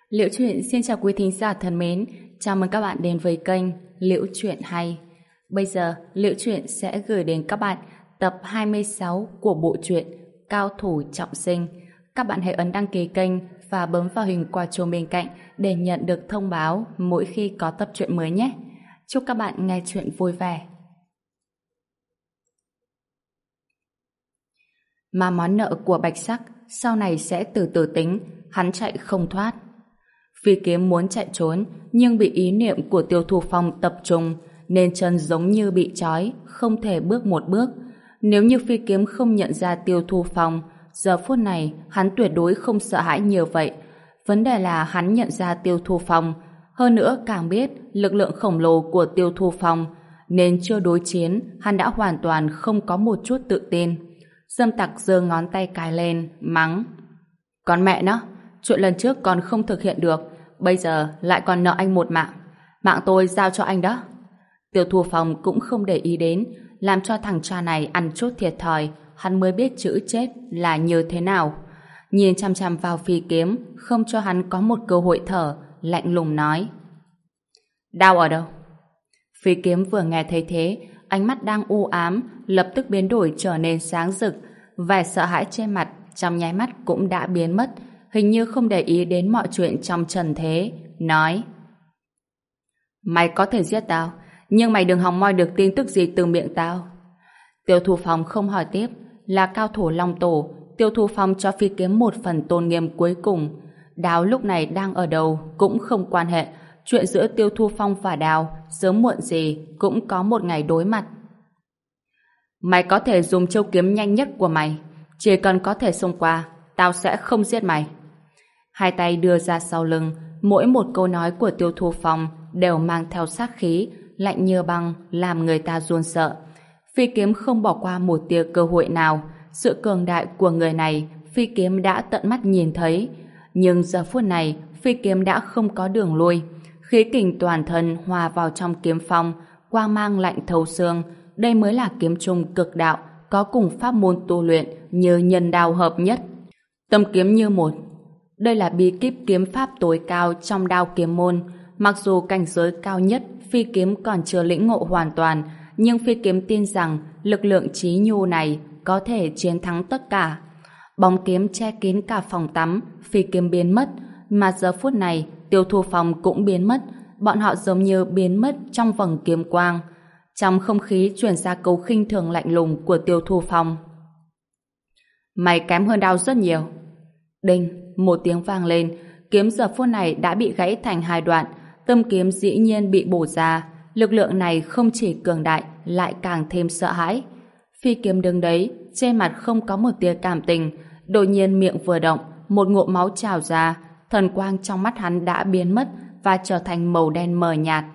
Liễu Chuyện xin chào quý thính giả thân mến, chào mừng các bạn đến với kênh Liễu Chuyện Hay. Bây giờ, Liễu Chuyện sẽ gửi đến các bạn tập 26 của bộ truyện Cao Thủ Trọng Sinh. Các bạn hãy ấn đăng ký kênh và bấm vào hình quả chuông bên cạnh để nhận được thông báo mỗi khi có tập truyện mới nhé. Chúc các bạn nghe chuyện vui vẻ. Mà món nợ của Bạch Sắc sau này sẽ từ từ tính, hắn chạy không thoát. Phi Kiếm muốn chạy trốn nhưng bị ý niệm của Tiêu Thu Phong tập trung nên chân giống như bị trói, không thể bước một bước. Nếu như Phi Kiếm không nhận ra Tiêu Thu Phong, giờ phút này hắn tuyệt đối không sợ hãi như vậy. Vấn đề là hắn nhận ra Tiêu Thu Phong, hơn nữa càng biết lực lượng khổng lồ của Tiêu Thu Phong, nên chưa đối chiến hắn đã hoàn toàn không có một chút tự tin. Dâm Tặc giơ ngón tay cài lên, mắng: "Con mẹ nó, chuyện lần trước còn không thực hiện được, bây giờ lại còn nợ anh một mạng. Mạng tôi giao cho anh đó." Tiêu Thu Phong cũng không để ý đến, làm cho thằng cha này ăn chút thiệt thòi, hắn mới biết chữ chết là như thế nào. Nhìn chăm chăm vào Phi Kiếm, không cho hắn có một cơ hội thở, lạnh lùng nói: "Đau ở đâu?" Phi Kiếm vừa nghe thấy thế, ánh mắt đang u ám lập tức biến đổi trở nên sáng rực, vẻ sợ hãi trên mặt trong nháy mắt cũng đã biến mất, hình như không để ý đến mọi chuyện trong trần thế, nói: "Mày có thể giết tao, nhưng mày đừng hòng moi được tin tức gì từ miệng tao." Tiêu Thu Phong không hỏi tiếp, là cao thủ Long Tổ, Tiêu Thu Phong cho Phi Kiếm một phần tôn nghiêm cuối cùng. Đao lúc này đang ở đâu cũng không quan hệ, chuyện giữa Tiêu Thu Phong và Đao sớm muộn gì cũng có một ngày đối mặt. "Mày có thể dùng chiêu kiếm nhanh nhất của mày, chỉ cần có thể xông qua, tao sẽ không giết mày." Hai tay đưa ra sau lưng, mỗi một câu nói của Tiêu Thu Phong đều mang theo sát khí, lạnh như băng, làm người ta run sợ. Phi Kiếm không bỏ qua một tia cơ hội nào, sự cường đại của người này Phi Kiếm đã tận mắt nhìn thấy, nhưng giờ phút này Phi Kiếm đã không có đường lui, khí kình toàn thân hòa vào trong kiếm phong, quang mang lạnh thấu xương. Đây mới là kiếm trung cực đạo, có cùng pháp môn tu luyện như nhân đao hợp nhất, tâm kiếm như một. Đây là bí kíp kiếm pháp tối cao trong đao kiếm môn. Mặc dù cảnh giới cao nhất Phi Kiếm còn chưa lĩnh ngộ hoàn toàn, nhưng Phi Kiếm tin rằng lực lượng chí nhu này có thể chiến thắng tất cả. Bóng kiếm che kín cả phòng tắm, Phi Kiếm biến mất, mà giờ phút này Tiêu Thu Phong cũng biến mất. Bọn họ giống như biến mất trong vầng kiếm quang. Trong không khí truyền ra câu khinh thường lạnh lùng của Tiêu Thu Phong: "Mày kém hơn Đao rất nhiều." Đinh, một tiếng vang lên, kiếm giờ phút này đã bị gãy thành hai đoạn, tâm kiếm dĩ nhiên bị bổ ra. Lực lượng này không chỉ cường đại, lại càng thêm sợ hãi. Phi Kiếm đứng đấy, trên mặt không có một tia cảm tình, đột nhiên miệng vừa động, một ngụm máu trào ra, thần quang trong mắt hắn đã biến mất và trở thành màu đen mờ nhạt.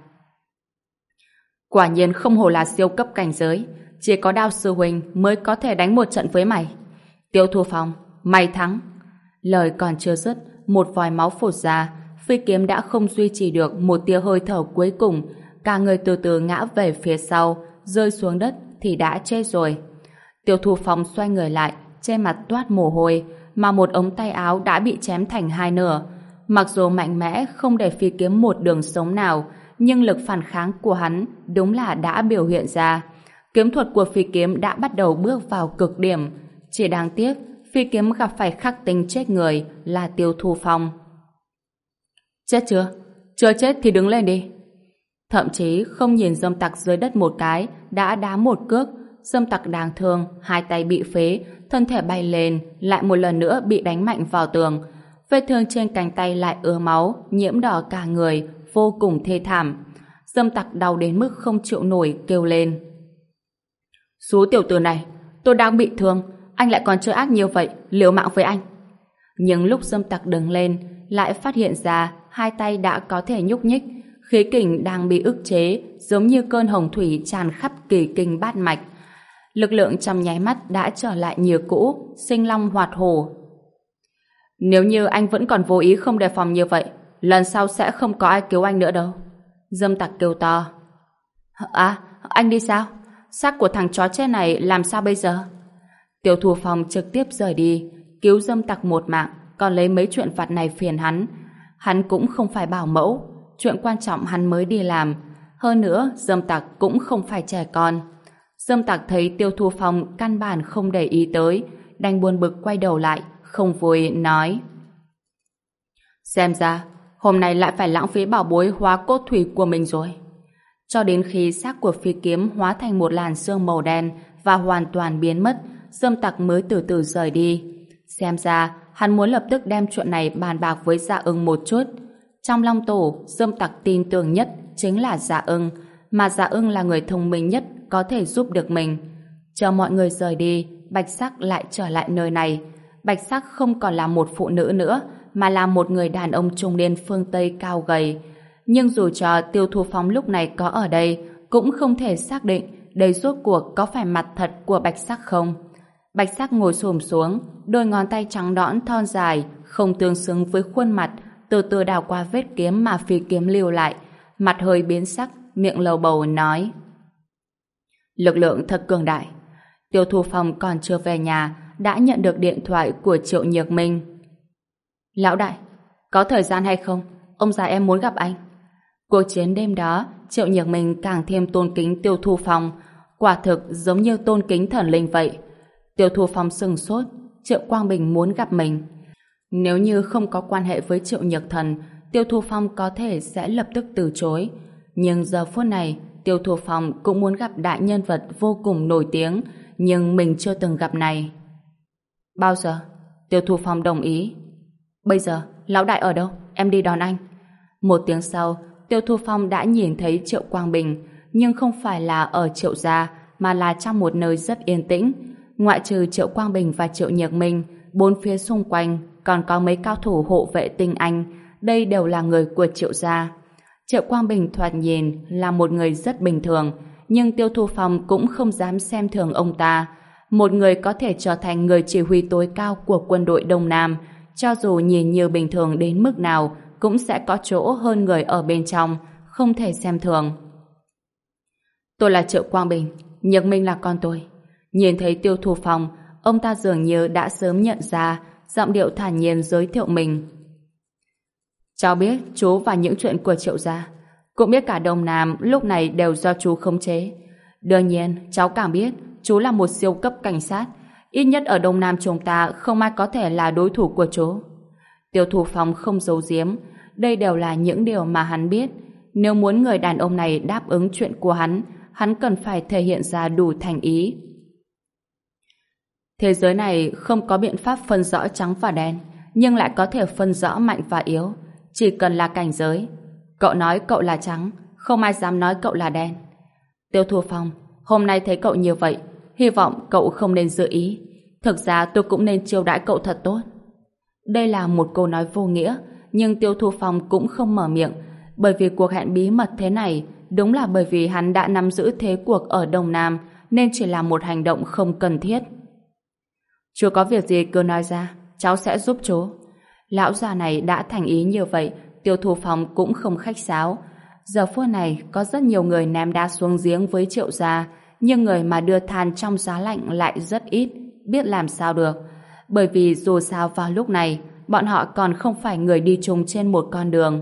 "Quả nhiên không hổ là siêu cấp cảnh giới, chỉ có Đao sư huynh mới có thể đánh một trận với mày. Tiêu Thu Phong, mày thắng." Lời còn chưa dứt, một vòi máu phụt ra, Phi Kiếm đã không duy trì được một tia hơi thở cuối cùng, cả người từ từ ngã về phía sau, rơi xuống đất thì đã chết rồi. Tiêu Thu Phong xoay người lại, trên mặt toát mồ hôi, mà một ống tay áo đã bị chém thành hai nửa. Mặc dù mạnh mẽ không để Phi Kiếm một đường sống nào, nhưng lực phản kháng của hắn đúng là đã biểu hiện ra. Kiếm thuật của Phi Kiếm đã bắt đầu bước vào cực điểm. Chỉ đáng tiếc Phi Kiếm gặp phải khắc tinh chết người là Tiêu Thu Phong. "Chết chưa? Chưa chết thì đứng lên đi." Thậm chí không nhìn Dâm Tặc dưới đất một cái, đã đá một cước. Dâm Tặc đáng thương, hai tay bị phế, thân thể bay lên, lại một lần nữa bị đánh mạnh vào tường. Vết thương trên cánh tay lại ứa máu, nhiễm đỏ cả người, vô cùng thê thảm. Dâm Tặc đau đến mức không chịu nổi, kêu lên: "Số tiểu tử này, tôi đang bị thương, anh lại còn chơi ác như vậy, liều mạng với anh." Nhưng lúc Dâm Tặc đứng lên, lại phát hiện ra hai tay đã có thể nhúc nhích, khí kình đang bị ức chế, giống như cơn hồng thủy tràn khắp kỳ kinh bát mạch. Lực lượng trong nháy mắt đã trở lại như cũ, sinh long hoạt hổ. "Nếu như anh vẫn còn vô ý không đề phòng như vậy, lần sau sẽ không có ai cứu anh nữa đâu." Dâm Tặc kêu to. "À, anh đi sao? Xác của thằng chó chết này làm sao bây giờ?" Tiêu Thu Phong trực tiếp rời đi, cứu Dâm Tặc một mạng, còn lấy mấy chuyện vặt này phiền hắn. hắn cũng không phải bảo mẫu, chuyện quan trọng hắn mới đi làm. Hơn nữa, Dâm Tặc cũng không phải trẻ con. Dâm Tặc thấy Tiêu Thu Phong căn bản không để ý tới, đành buồn bực quay đầu lại, không vui nói: xem ra, hôm nay lại phải lãng phí bảo bối hóa cốt thủy của mình rồi. Cho đến khi xác của phi kiếm hóa thành một làn sương màu đen và hoàn toàn biến mất, Dâm Tặc mới từ từ rời đi. Xem ra, hắn muốn lập tức đem chuyện này bàn bạc với Dạ Ưng một chút. Trong Long Tổ, Dâm Tặc tin tưởng nhất chính là Dạ Ưng, mà Dạ Ưng là người thông minh nhất có thể giúp được mình. Chờ mọi người rời đi, Bạch Sắc lại trở lại nơi này. Bạch Sắc không còn là một phụ nữ nữa, mà là một người đàn ông trung niên phương Tây cao gầy. Nhưng dù cho Tiêu Thu Phong lúc này có ở đây, cũng không thể xác định đây rốt cuộc có phải mặt thật của Bạch Sắc không. Bạch Sắc ngồi xổm xuống, đôi ngón tay trắng nõn thon dài, không tương xứng với khuôn mặt, từ từ đảo qua vết kiếm mà phi kiếm lưu lại, mặt hơi biến sắc, miệng lầu bầu nói: lực lượng thật cường đại. Tiêu Thu Phong còn chưa về nhà đã nhận được điện thoại của Triệu Nhược Minh. Lão đại, có thời gian hay không? Ông già em muốn gặp anh. Cuộc chiến đêm đó, Triệu Nhược Minh càng thêm tôn kính Tiêu Thu Phong, quả thực giống như tôn kính thần linh vậy. Tiêu Thu Phong sừng sốt, Triệu Quang Bình muốn gặp mình. Nếu như không có quan hệ với Triệu Nhược Thần, Tiêu Thu Phong có thể sẽ lập tức từ chối. Nhưng giờ phút này, Tiêu Thu Phong cũng muốn gặp đại nhân vật vô cùng nổi tiếng, nhưng mình chưa từng gặp này. Bao giờ? Tiêu Thu Phong đồng ý. Bây giờ, lão đại ở đâu? Em đi đón anh. Một tiếng sau, Tiêu Thu Phong đã nhìn thấy Triệu Quang Bình, nhưng không phải là ở Triệu gia, mà là trong một nơi rất yên tĩnh. Ngoại trừ Triệu Quang Bình và Triệu Nhược Minh, bốn phía xung quanh còn có mấy cao thủ hộ vệ tinh anh, đây đều là người của Triệu gia. Triệu Quang Bình thoạt nhìn là một người rất bình thường, nhưng Tiêu Thu Phong cũng không dám xem thường ông ta. Một người có thể trở thành người chỉ huy tối cao của quân đội Đông Nam, cho dù nhìn như bình thường đến mức nào, cũng sẽ có chỗ hơn người ở bên trong, không thể xem thường. Tôi là Triệu Quang Bình, Nhược Minh là con tôi. Nhìn thấy Tiêu Thu Phong, ông ta dường như đã sớm nhận ra, giọng điệu thản nhiên giới thiệu mình. Cháu biết chú và những chuyện của Triệu gia, cũng biết cả Đông Nam lúc này đều do chú khống chế. Đương nhiên, cháu càng biết chú là một siêu cấp cảnh sát, ít nhất ở Đông Nam chúng ta không ai có thể là đối thủ của chú. Tiêu Thu Phong không giấu giếm, đây đều là những điều mà hắn biết. Nếu muốn người đàn ông này đáp ứng chuyện của hắn cần phải thể hiện ra đủ thành ý. Thế giới này không có biện pháp phân rõ trắng và đen, nhưng lại có thể phân rõ mạnh và yếu. Chỉ cần là cảnh giới. Cậu nói cậu là trắng, không ai dám nói cậu là đen. Tiêu Thu Phong, hôm nay thấy cậu như vậy, hy vọng cậu không nên giữ ý. Thực ra tôi cũng nên chiêu đãi cậu thật tốt. Đây là một câu nói vô nghĩa, nhưng Tiêu Thu Phong cũng không mở miệng, bởi vì cuộc hẹn bí mật thế này đúng là bởi vì hắn đã nắm giữ thế cuộc ở Đông Nam, nên chỉ là một hành động không cần thiết. Chú có việc gì cứ nói ra, cháu sẽ giúp chú. Lão già này đã thành ý như vậy, Tiêu Thu Phong cũng không khách sáo. Giờ phút này có rất nhiều người ném đá xuống giếng với Triệu gia, nhưng người mà đưa than trong giá lạnh lại rất ít, biết làm sao được. Bởi vì dù sao vào lúc này, bọn họ còn không phải người đi chung trên một con đường.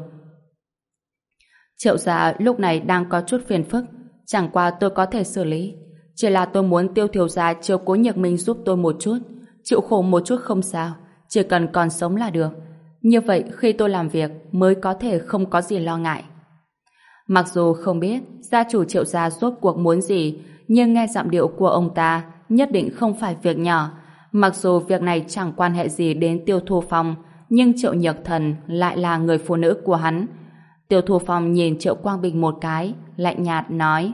Triệu gia lúc này đang có chút phiền phức, chẳng qua tôi có thể xử lý. Chỉ là tôi muốn Tiêu thiếu gia chiếu cố Nhược Minh giúp tôi một chút, chịu khổ một chút không sao, chỉ cần còn sống là được. Như vậy khi tôi làm việc mới có thể không có gì lo ngại. Mặc dù không biết gia chủ Triệu gia rốt cuộc muốn gì, nhưng nghe giọng điệu của ông ta nhất định không phải việc nhỏ. Mặc dù việc này chẳng quan hệ gì đến Tiêu Thu Phong, nhưng Triệu Nhược Thần lại là người phụ nữ của hắn. Tiêu Thu Phong nhìn Triệu Quang Bình một cái, lạnh nhạt nói: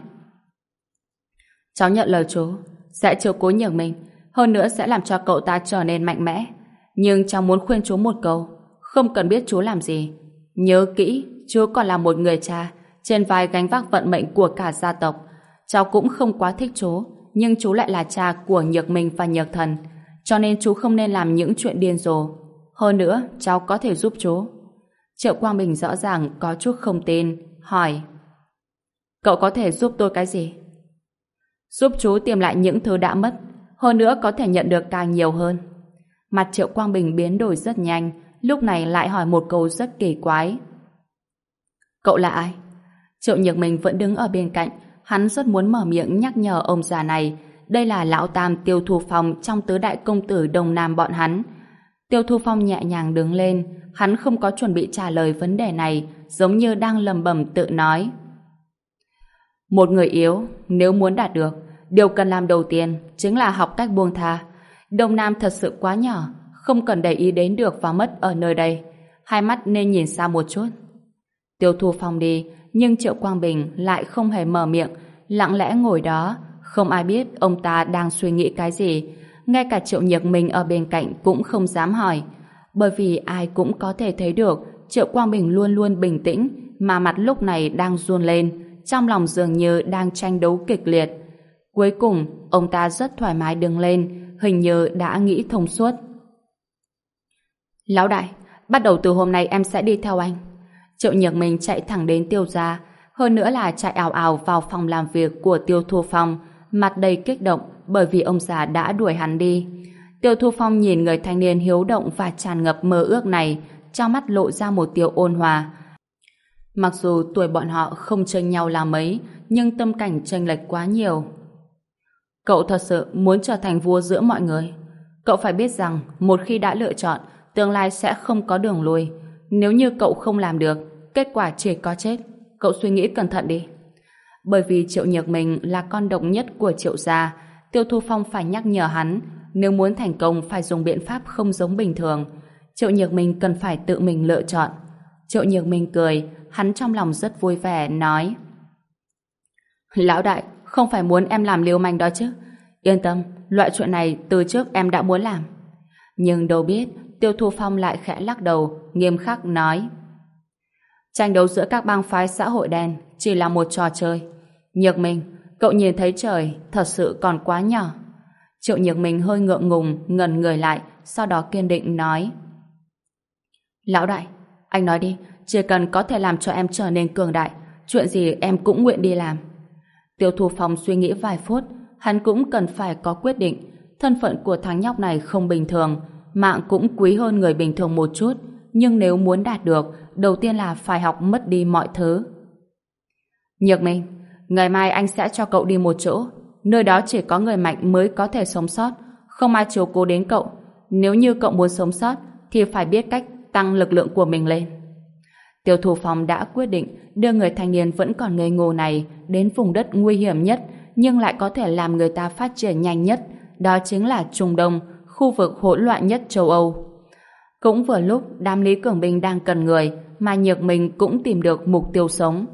cháu nhận lời chú, sẽ chiếu cố Nhược Minh, hơn nữa sẽ làm cho cậu ta trở nên mạnh mẽ. Nhưng cháu muốn khuyên chú một câu, không cần biết chú làm gì. Nhớ kỹ, chú còn là một người cha, trên vai gánh vác vận mệnh của cả gia tộc. Cháu cũng không quá thích chú, nhưng chú lại là cha của Nhược Minh và Nhược Thần, cho nên chú không nên làm những chuyện điên rồ. Hơn nữa, cháu có thể giúp chú. Triệu Quang Bình rõ ràng có chút không tin, hỏi: cậu có thể giúp tôi cái gì? Giúp chú tìm lại những thứ đã mất, hơn nữa có thể nhận được càng nhiều hơn. Mặt Triệu Quang Bình biến đổi rất nhanh, lúc này lại hỏi một câu rất kỳ quái. Cậu là ai? Triệu Nhược Minh vẫn đứng ở bên cạnh, hắn rất muốn mở miệng nhắc nhở ông già này. Đây là lão tam Tiêu Thu Phong trong tứ đại công tử Đông Nam bọn hắn. Tiêu Thu Phong nhẹ nhàng đứng lên, hắn không có chuẩn bị trả lời vấn đề này, giống như đang lẩm bẩm tự nói. Một người yếu, nếu muốn đạt được, điều cần làm đầu tiên chính là học cách buông tha. Đông Nam thật sự quá nhỏ, không cần để ý đến được và mất ở nơi đây. Hai mắt nên nhìn xa một chút. Tiêu Thu Phong đi, nhưng Triệu Quang Bình lại không hề mở miệng, lặng lẽ ngồi đó, không ai biết ông ta đang suy nghĩ cái gì. Ngay cả Triệu Nhược Minh ở bên cạnh cũng không dám hỏi, bởi vì ai cũng có thể thấy được Triệu Quang Bình luôn luôn bình tĩnh, mà mặt lúc này đang run lên, trong lòng dường như đang tranh đấu kịch liệt. Cuối cùng, ông ta rất thoải mái đứng lên, hình như đã nghĩ thông suốt. Lão đại, bắt đầu từ hôm nay em sẽ đi theo anh. Triệu Nhược Minh chạy thẳng đến Tiêu gia, hơn nữa là chạy ào ào vào phòng làm việc của Tiêu Thu Phong, mặt đầy kích động bởi vì ông già đã đuổi hắn đi. Tiêu Thu Phong nhìn người thanh niên hiếu động và tràn ngập mơ ước này, trong mắt lộ ra một tia ôn hòa. Mặc dù tuổi bọn họ không chênh nhau là mấy, nhưng tâm cảnh chênh lệch quá nhiều. Cậu thật sự muốn trở thành vua giữa mọi người. Cậu phải biết rằng một khi đã lựa chọn, tương lai sẽ không có đường lui. Nếu như cậu không làm được, kết quả chỉ có chết. Cậu suy nghĩ cẩn thận đi. Bởi vì Triệu Nhược Minh là con độc nhất của Triệu gia, Tiêu Thu Phong phải nhắc nhở hắn, nếu muốn thành công phải dùng biện pháp không giống bình thường. Triệu Nhược Minh cần phải tự mình lựa chọn. Triệu Nhược Minh cười, hắn trong lòng rất vui vẻ, nói: Lão đại, không phải muốn em làm liều manh đó chứ. Yên tâm, loại chuyện này từ trước em đã muốn làm. Nhưng đâu biết, Tiêu Thu Phong lại khẽ lắc đầu, nghiêm khắc nói: tranh đấu giữa các bang phái xã hội đen chỉ là một trò chơi. Nhược Minh, cậu nhìn thấy trời thật sự còn quá nhỏ. Triệu Nhược Minh hơi ngượng ngùng, ngẩn người lại, sau đó kiên định nói: Lão đại, anh nói đi, chỉ cần có thể làm cho em trở nên cường đại, chuyện gì em cũng nguyện đi làm. Tiêu Thu Phong suy nghĩ vài phút, hắn cũng cần phải có quyết định. Thân phận của thằng nhóc này không bình thường, mạng cũng quý hơn người bình thường một chút, nhưng nếu muốn đạt được, đầu tiên là phải học mất đi mọi thứ. Nhược Minh, ngày mai anh sẽ cho cậu đi một chỗ, nơi đó chỉ có người mạnh mới có thể sống sót, không ai chiếu cố đến cậu. Nếu như cậu muốn sống sót, thì phải biết cách tăng lực lượng của mình lên. Tiêu Thu Phong đã quyết định đưa người thanh niên vẫn còn ngây ngô này đến vùng đất nguy hiểm nhất, nhưng lại có thể làm người ta phát triển nhanh nhất, đó chính là Trung Đông, khu vực hỗn loạn nhất châu Âu. Cũng vừa lúc đám Lý Cường Binh đang cần người, mà Nhược Minh cũng tìm được mục tiêu sống.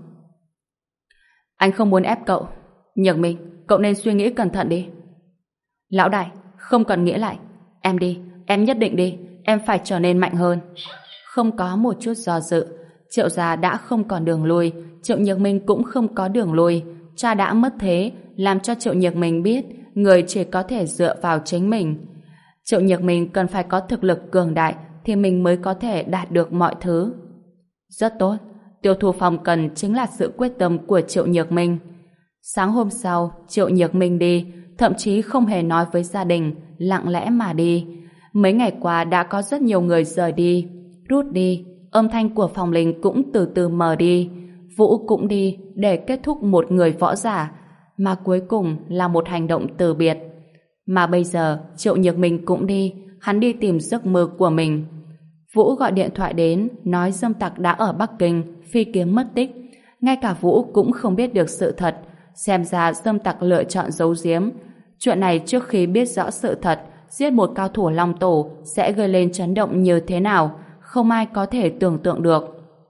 Anh không muốn ép cậu. Nhược Minh, cậu nên suy nghĩ cẩn thận đi. Lão đại, không cần nghĩ lại. Em đi, em nhất định đi, em phải trở nên mạnh hơn. Không có một chút do dự, Triệu gia đã không còn đường lui, Triệu Nhược Minh cũng không có đường lui. Cha đã mất thế, làm cho Triệu Nhược Minh biết người chỉ có thể dựa vào chính mình. Triệu Nhược Minh cần phải có thực lực cường đại thì mình mới có thể đạt được mọi thứ. Rất tốt, Tiêu Thu Phong cần chính là sự quyết tâm của Triệu Nhược Minh. Sáng hôm sau, Triệu Nhược Minh đi, thậm chí không hề nói với gia đình, lặng lẽ mà đi. Mấy ngày qua đã có rất nhiều người rời đi, rút đi, âm thanh của Phong Linh cũng từ từ mờ đi. Vũ cũng đi để kết thúc một người võ giả, mà cuối cùng là một hành động từ biệt. Mà bây giờ Triệu Nhược Minh cũng đi, hắn đi tìm giấc mơ của mình. Vũ gọi điện thoại đến, nói Dâm Tặc đã ở Bắc Kinh, phi kiếm mất tích. Ngay cả Vũ cũng không biết được sự thật, xem ra Dâm Tặc lựa chọn giấu giếm. Chuyện này trước khi biết rõ sự thật, giết một cao thủ Long Tổ sẽ gây lên chấn động như thế nào, không ai có thể tưởng tượng được.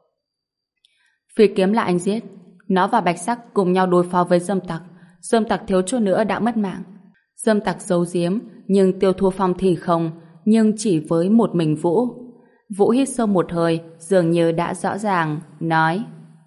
Phi kiếm là anh giết, nó và Bạch Sắc cùng nhau đối phó với Dâm Tặc. Dâm Tặc thiếu chút nữa đã mất mạng. Dâm Tặc giấu giếm, nhưng Tiêu Thu Phong thì không, nhưng chỉ với một mình Vũ. Vũ hít sâu một hơi, dường như đã rõ ràng, nói: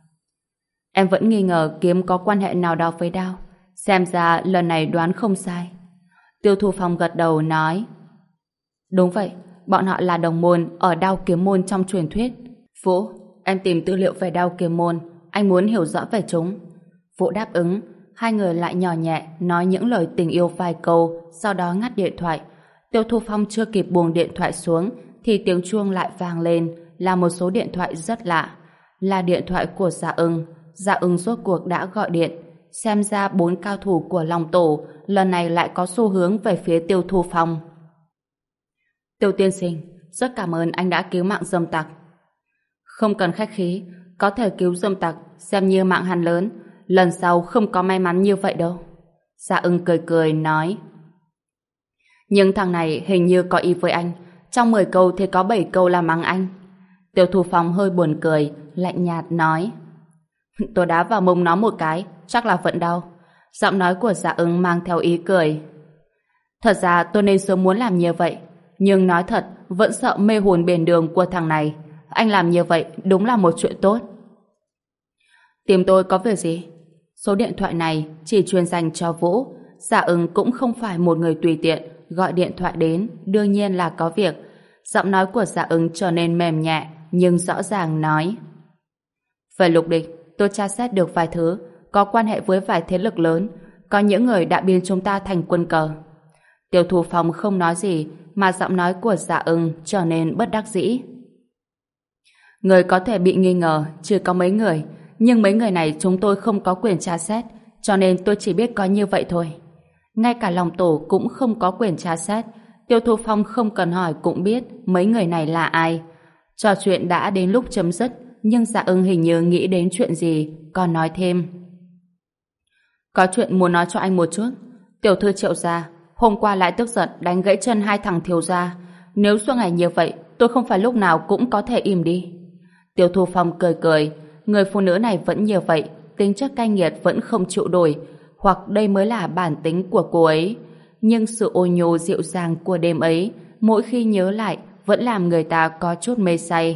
Em vẫn nghi ngờ kiếm có quan hệ nào đó với đao. Xem ra lần này đoán không sai. Tiêu Thu Phong gật đầu nói: Đúng vậy, bọn họ là đồng môn ở đao kiếm môn trong truyền thuyết. Vũ, em tìm tư liệu về đao kiếm môn, anh muốn hiểu rõ về chúng. Vũ đáp ứng. Hai người lại nhỏ nhẹ nói những lời tình yêu vài câu, sau đó ngắt điện thoại. Tiêu Thu Phong chưa kịp buông điện thoại xuống thì tiếng chuông lại vang lên, là một số điện thoại rất lạ. Là điện thoại của Dạ Ưng. Dạ Ưng rốt cuộc đã gọi điện. Xem ra 4 cao thủ của Long Tổ lần này lại có xu hướng về phía Tiêu Thu Phong. Tiêu tiên sinh, rất cảm ơn anh đã cứu mạng dâm tặc. Không cần khách khí, có thể cứu dâm tặc xem như mạng hắn lớn, lần sau không có may mắn như vậy đâu. Dạ Ưng cười cười nói. Nhưng thằng này hình như có ý với anh, trong 10 câu thì có 7 câu là mắng anh. Tiêu Thu Phong hơi buồn cười, lạnh nhạt nói. Tôi đá vào mông nó một cái, chắc là vẫn đau. Giọng nói của Dạ Ưng mang theo ý cười. Thật ra tôi nên sớm muốn làm như vậy, nhưng nói thật, vẫn sợ mê hồn biển đường của thằng này. Anh làm như vậy đúng là một chuyện tốt. Tìm tôi có việc gì? Số điện thoại này chỉ chuyên dành cho Vũ. Dạ Ưng cũng không phải một người tùy tiện, gọi điện thoại đến, đương nhiên là có việc. Giọng nói của Dạ Ưng trở nên mềm nhẹ, nhưng rõ ràng nói. Về Lục Địch, tôi tra xét được vài thứ, có quan hệ với vài thế lực lớn, có những người đã biến chúng ta thành quân cờ. Tiêu Thu Phong không nói gì, mà giọng nói của Dạ Ưng trở nên bất đắc dĩ. Người có thể bị nghi ngờ chỉ có mấy người, nhưng mấy người này chúng tôi không có quyền tra xét, cho nên tôi chỉ biết có như vậy thôi. Ngay cả Long Tổ cũng không có quyền tra xét. Tiêu Thu Phong không cần hỏi cũng biết mấy người này là ai. Trò chuyện đã đến lúc chấm dứt, nhưng Dạ Ưng hình như nghĩ đến chuyện gì, còn nói thêm. Có chuyện muốn nói cho anh một chút. Tiểu thư Triệu gia hôm qua lại tức giận đánh gãy chân 2 thằng thiếu gia. Nếu suốt ngày như vậy, tôi không phải lúc nào cũng có thể im đi. Tiêu Thu Phong cười cười. Người phụ nữ này vẫn như vậy, tính chất cay nghiệt vẫn không chịu đổi, hoặc đây mới là bản tính của cô ấy. Nhưng sự ôn nhô dịu dàng của đêm ấy, mỗi khi nhớ lại, vẫn làm người ta có chút mê say.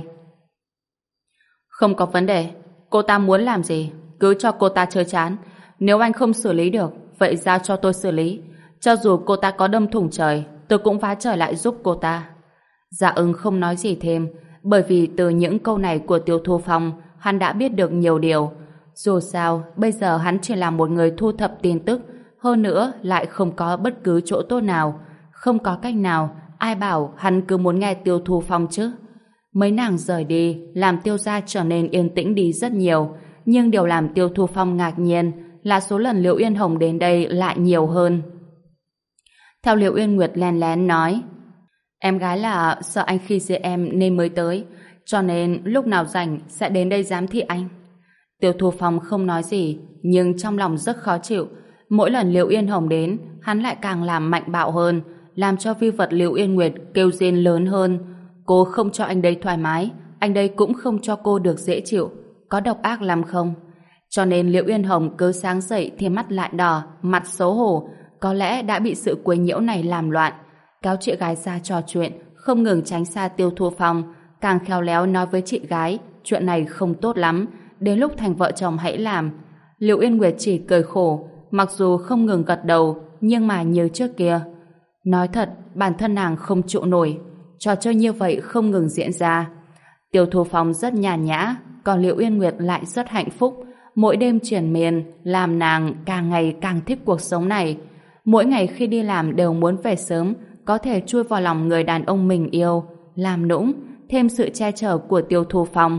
Không có vấn đề, cô ta muốn làm gì, cứ cho cô ta chơi chán. Nếu anh không xử lý được, vậy giao cho tôi xử lý. Cho dù cô ta có đâm thủng trời, tôi cũng vá trời lại giúp cô ta. Dạ Ưng không nói gì thêm, bởi vì từ những câu này của Tiêu Thu Phong, hắn đã biết được nhiều điều. Dù sao, bây giờ hắn chỉ là một người thu thập tin tức, hơn nữa lại không có bất cứ chỗ tốt nào. Không có cách nào, ai bảo hắn cứ muốn nghe Tiêu Thu Phong chứ. Mấy nàng rời đi, làm Tiêu gia trở nên yên tĩnh đi rất nhiều. Nhưng điều làm Tiêu Thu Phong ngạc nhiên là số lần Liễu Yên Hồng đến đây lại nhiều hơn. Theo Liễu Yên Nguyệt lén lén nói, em gái là sợ anh khi dễ em nên mới tới, cho nên lúc nào rảnh sẽ đến đây giám thị anh. Tiêu Thu Phong không nói gì, nhưng trong lòng rất khó chịu. Mỗi lần Liễu Yên Hồng đến, hắn lại càng làm mạnh bạo hơn, làm cho vi vật Liễu Yên Nguyệt kêu rên lớn hơn. Cô không cho anh đây thoải mái, anh đây cũng không cho cô được dễ chịu. Có độc ác lắm không? Cho nên Liễu Yên Hồng cứ sáng dậy thì mắt lại đỏ, mặt xấu hổ, có lẽ đã bị sự quấy nhiễu này làm loạn. Kéo chị gái ra trò chuyện, không ngừng tránh xa Tiêu Thu Phong, càng khéo léo nói với chị gái chuyện này không tốt lắm, đến lúc thành vợ chồng hãy làm. Liễu Yên Nguyệt chỉ cười khổ, mặc dù không ngừng gật đầu, nhưng mà như trước kia. Nói thật, bản thân nàng không chịu nổi, trò chơi như vậy không ngừng diễn ra. Tiêu Thu Phong rất nhàn nhã, còn Liễu Yên Nguyệt lại rất hạnh phúc. Mỗi đêm triền miên làm nàng càng ngày càng thích cuộc sống này. Mỗi ngày khi đi làm đều muốn về sớm, có thể chui vào lòng người đàn ông mình yêu, làm nũng, thêm sự che chở của Tiêu Thu Phong.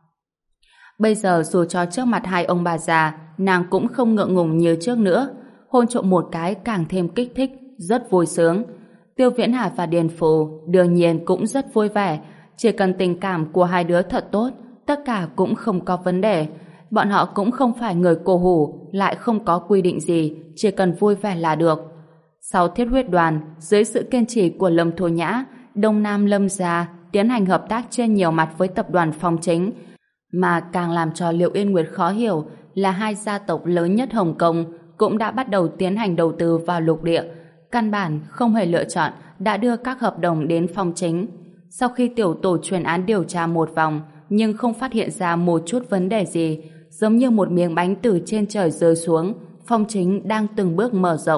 Bây giờ dù cho trước mặt hai ông bà già, nàng cũng không ngượng ngùng như trước nữa. Hôn trộm một cái càng thêm kích thích, rất vui sướng. Tiêu Viễn Hà và Điền Phù đương nhiên cũng rất vui vẻ. Chỉ cần tình cảm của hai đứa thật tốt, tất cả cũng không có vấn đề. Bọn họ cũng không phải người cổ hủ, lại không có quy định gì, chỉ cần vui vẻ là được. Sau Thiết Huyết Đoàn, dưới sự kiên trì của Lâm Thô Nhã, Đông Nam Lâm gia tiến hành hợp tác trên nhiều mặt với tập đoàn Phong Chính. Mà càng làm cho Liễu Yên Nguyệt khó hiểu là hai gia tộc lớn nhất Hồng Kông cũng đã bắt đầu tiến hành đầu tư vào lục địa. Căn bản không hề lựa chọn, đã đưa các hợp đồng đến Phong Chính. Sau khi tiểu tổ chuyên án điều tra một vòng, nhưng không phát hiện ra một chút vấn đề gì, giống như một miếng bánh từ trên trời rơi xuống, Phong Chính đang từng bước mở rộng.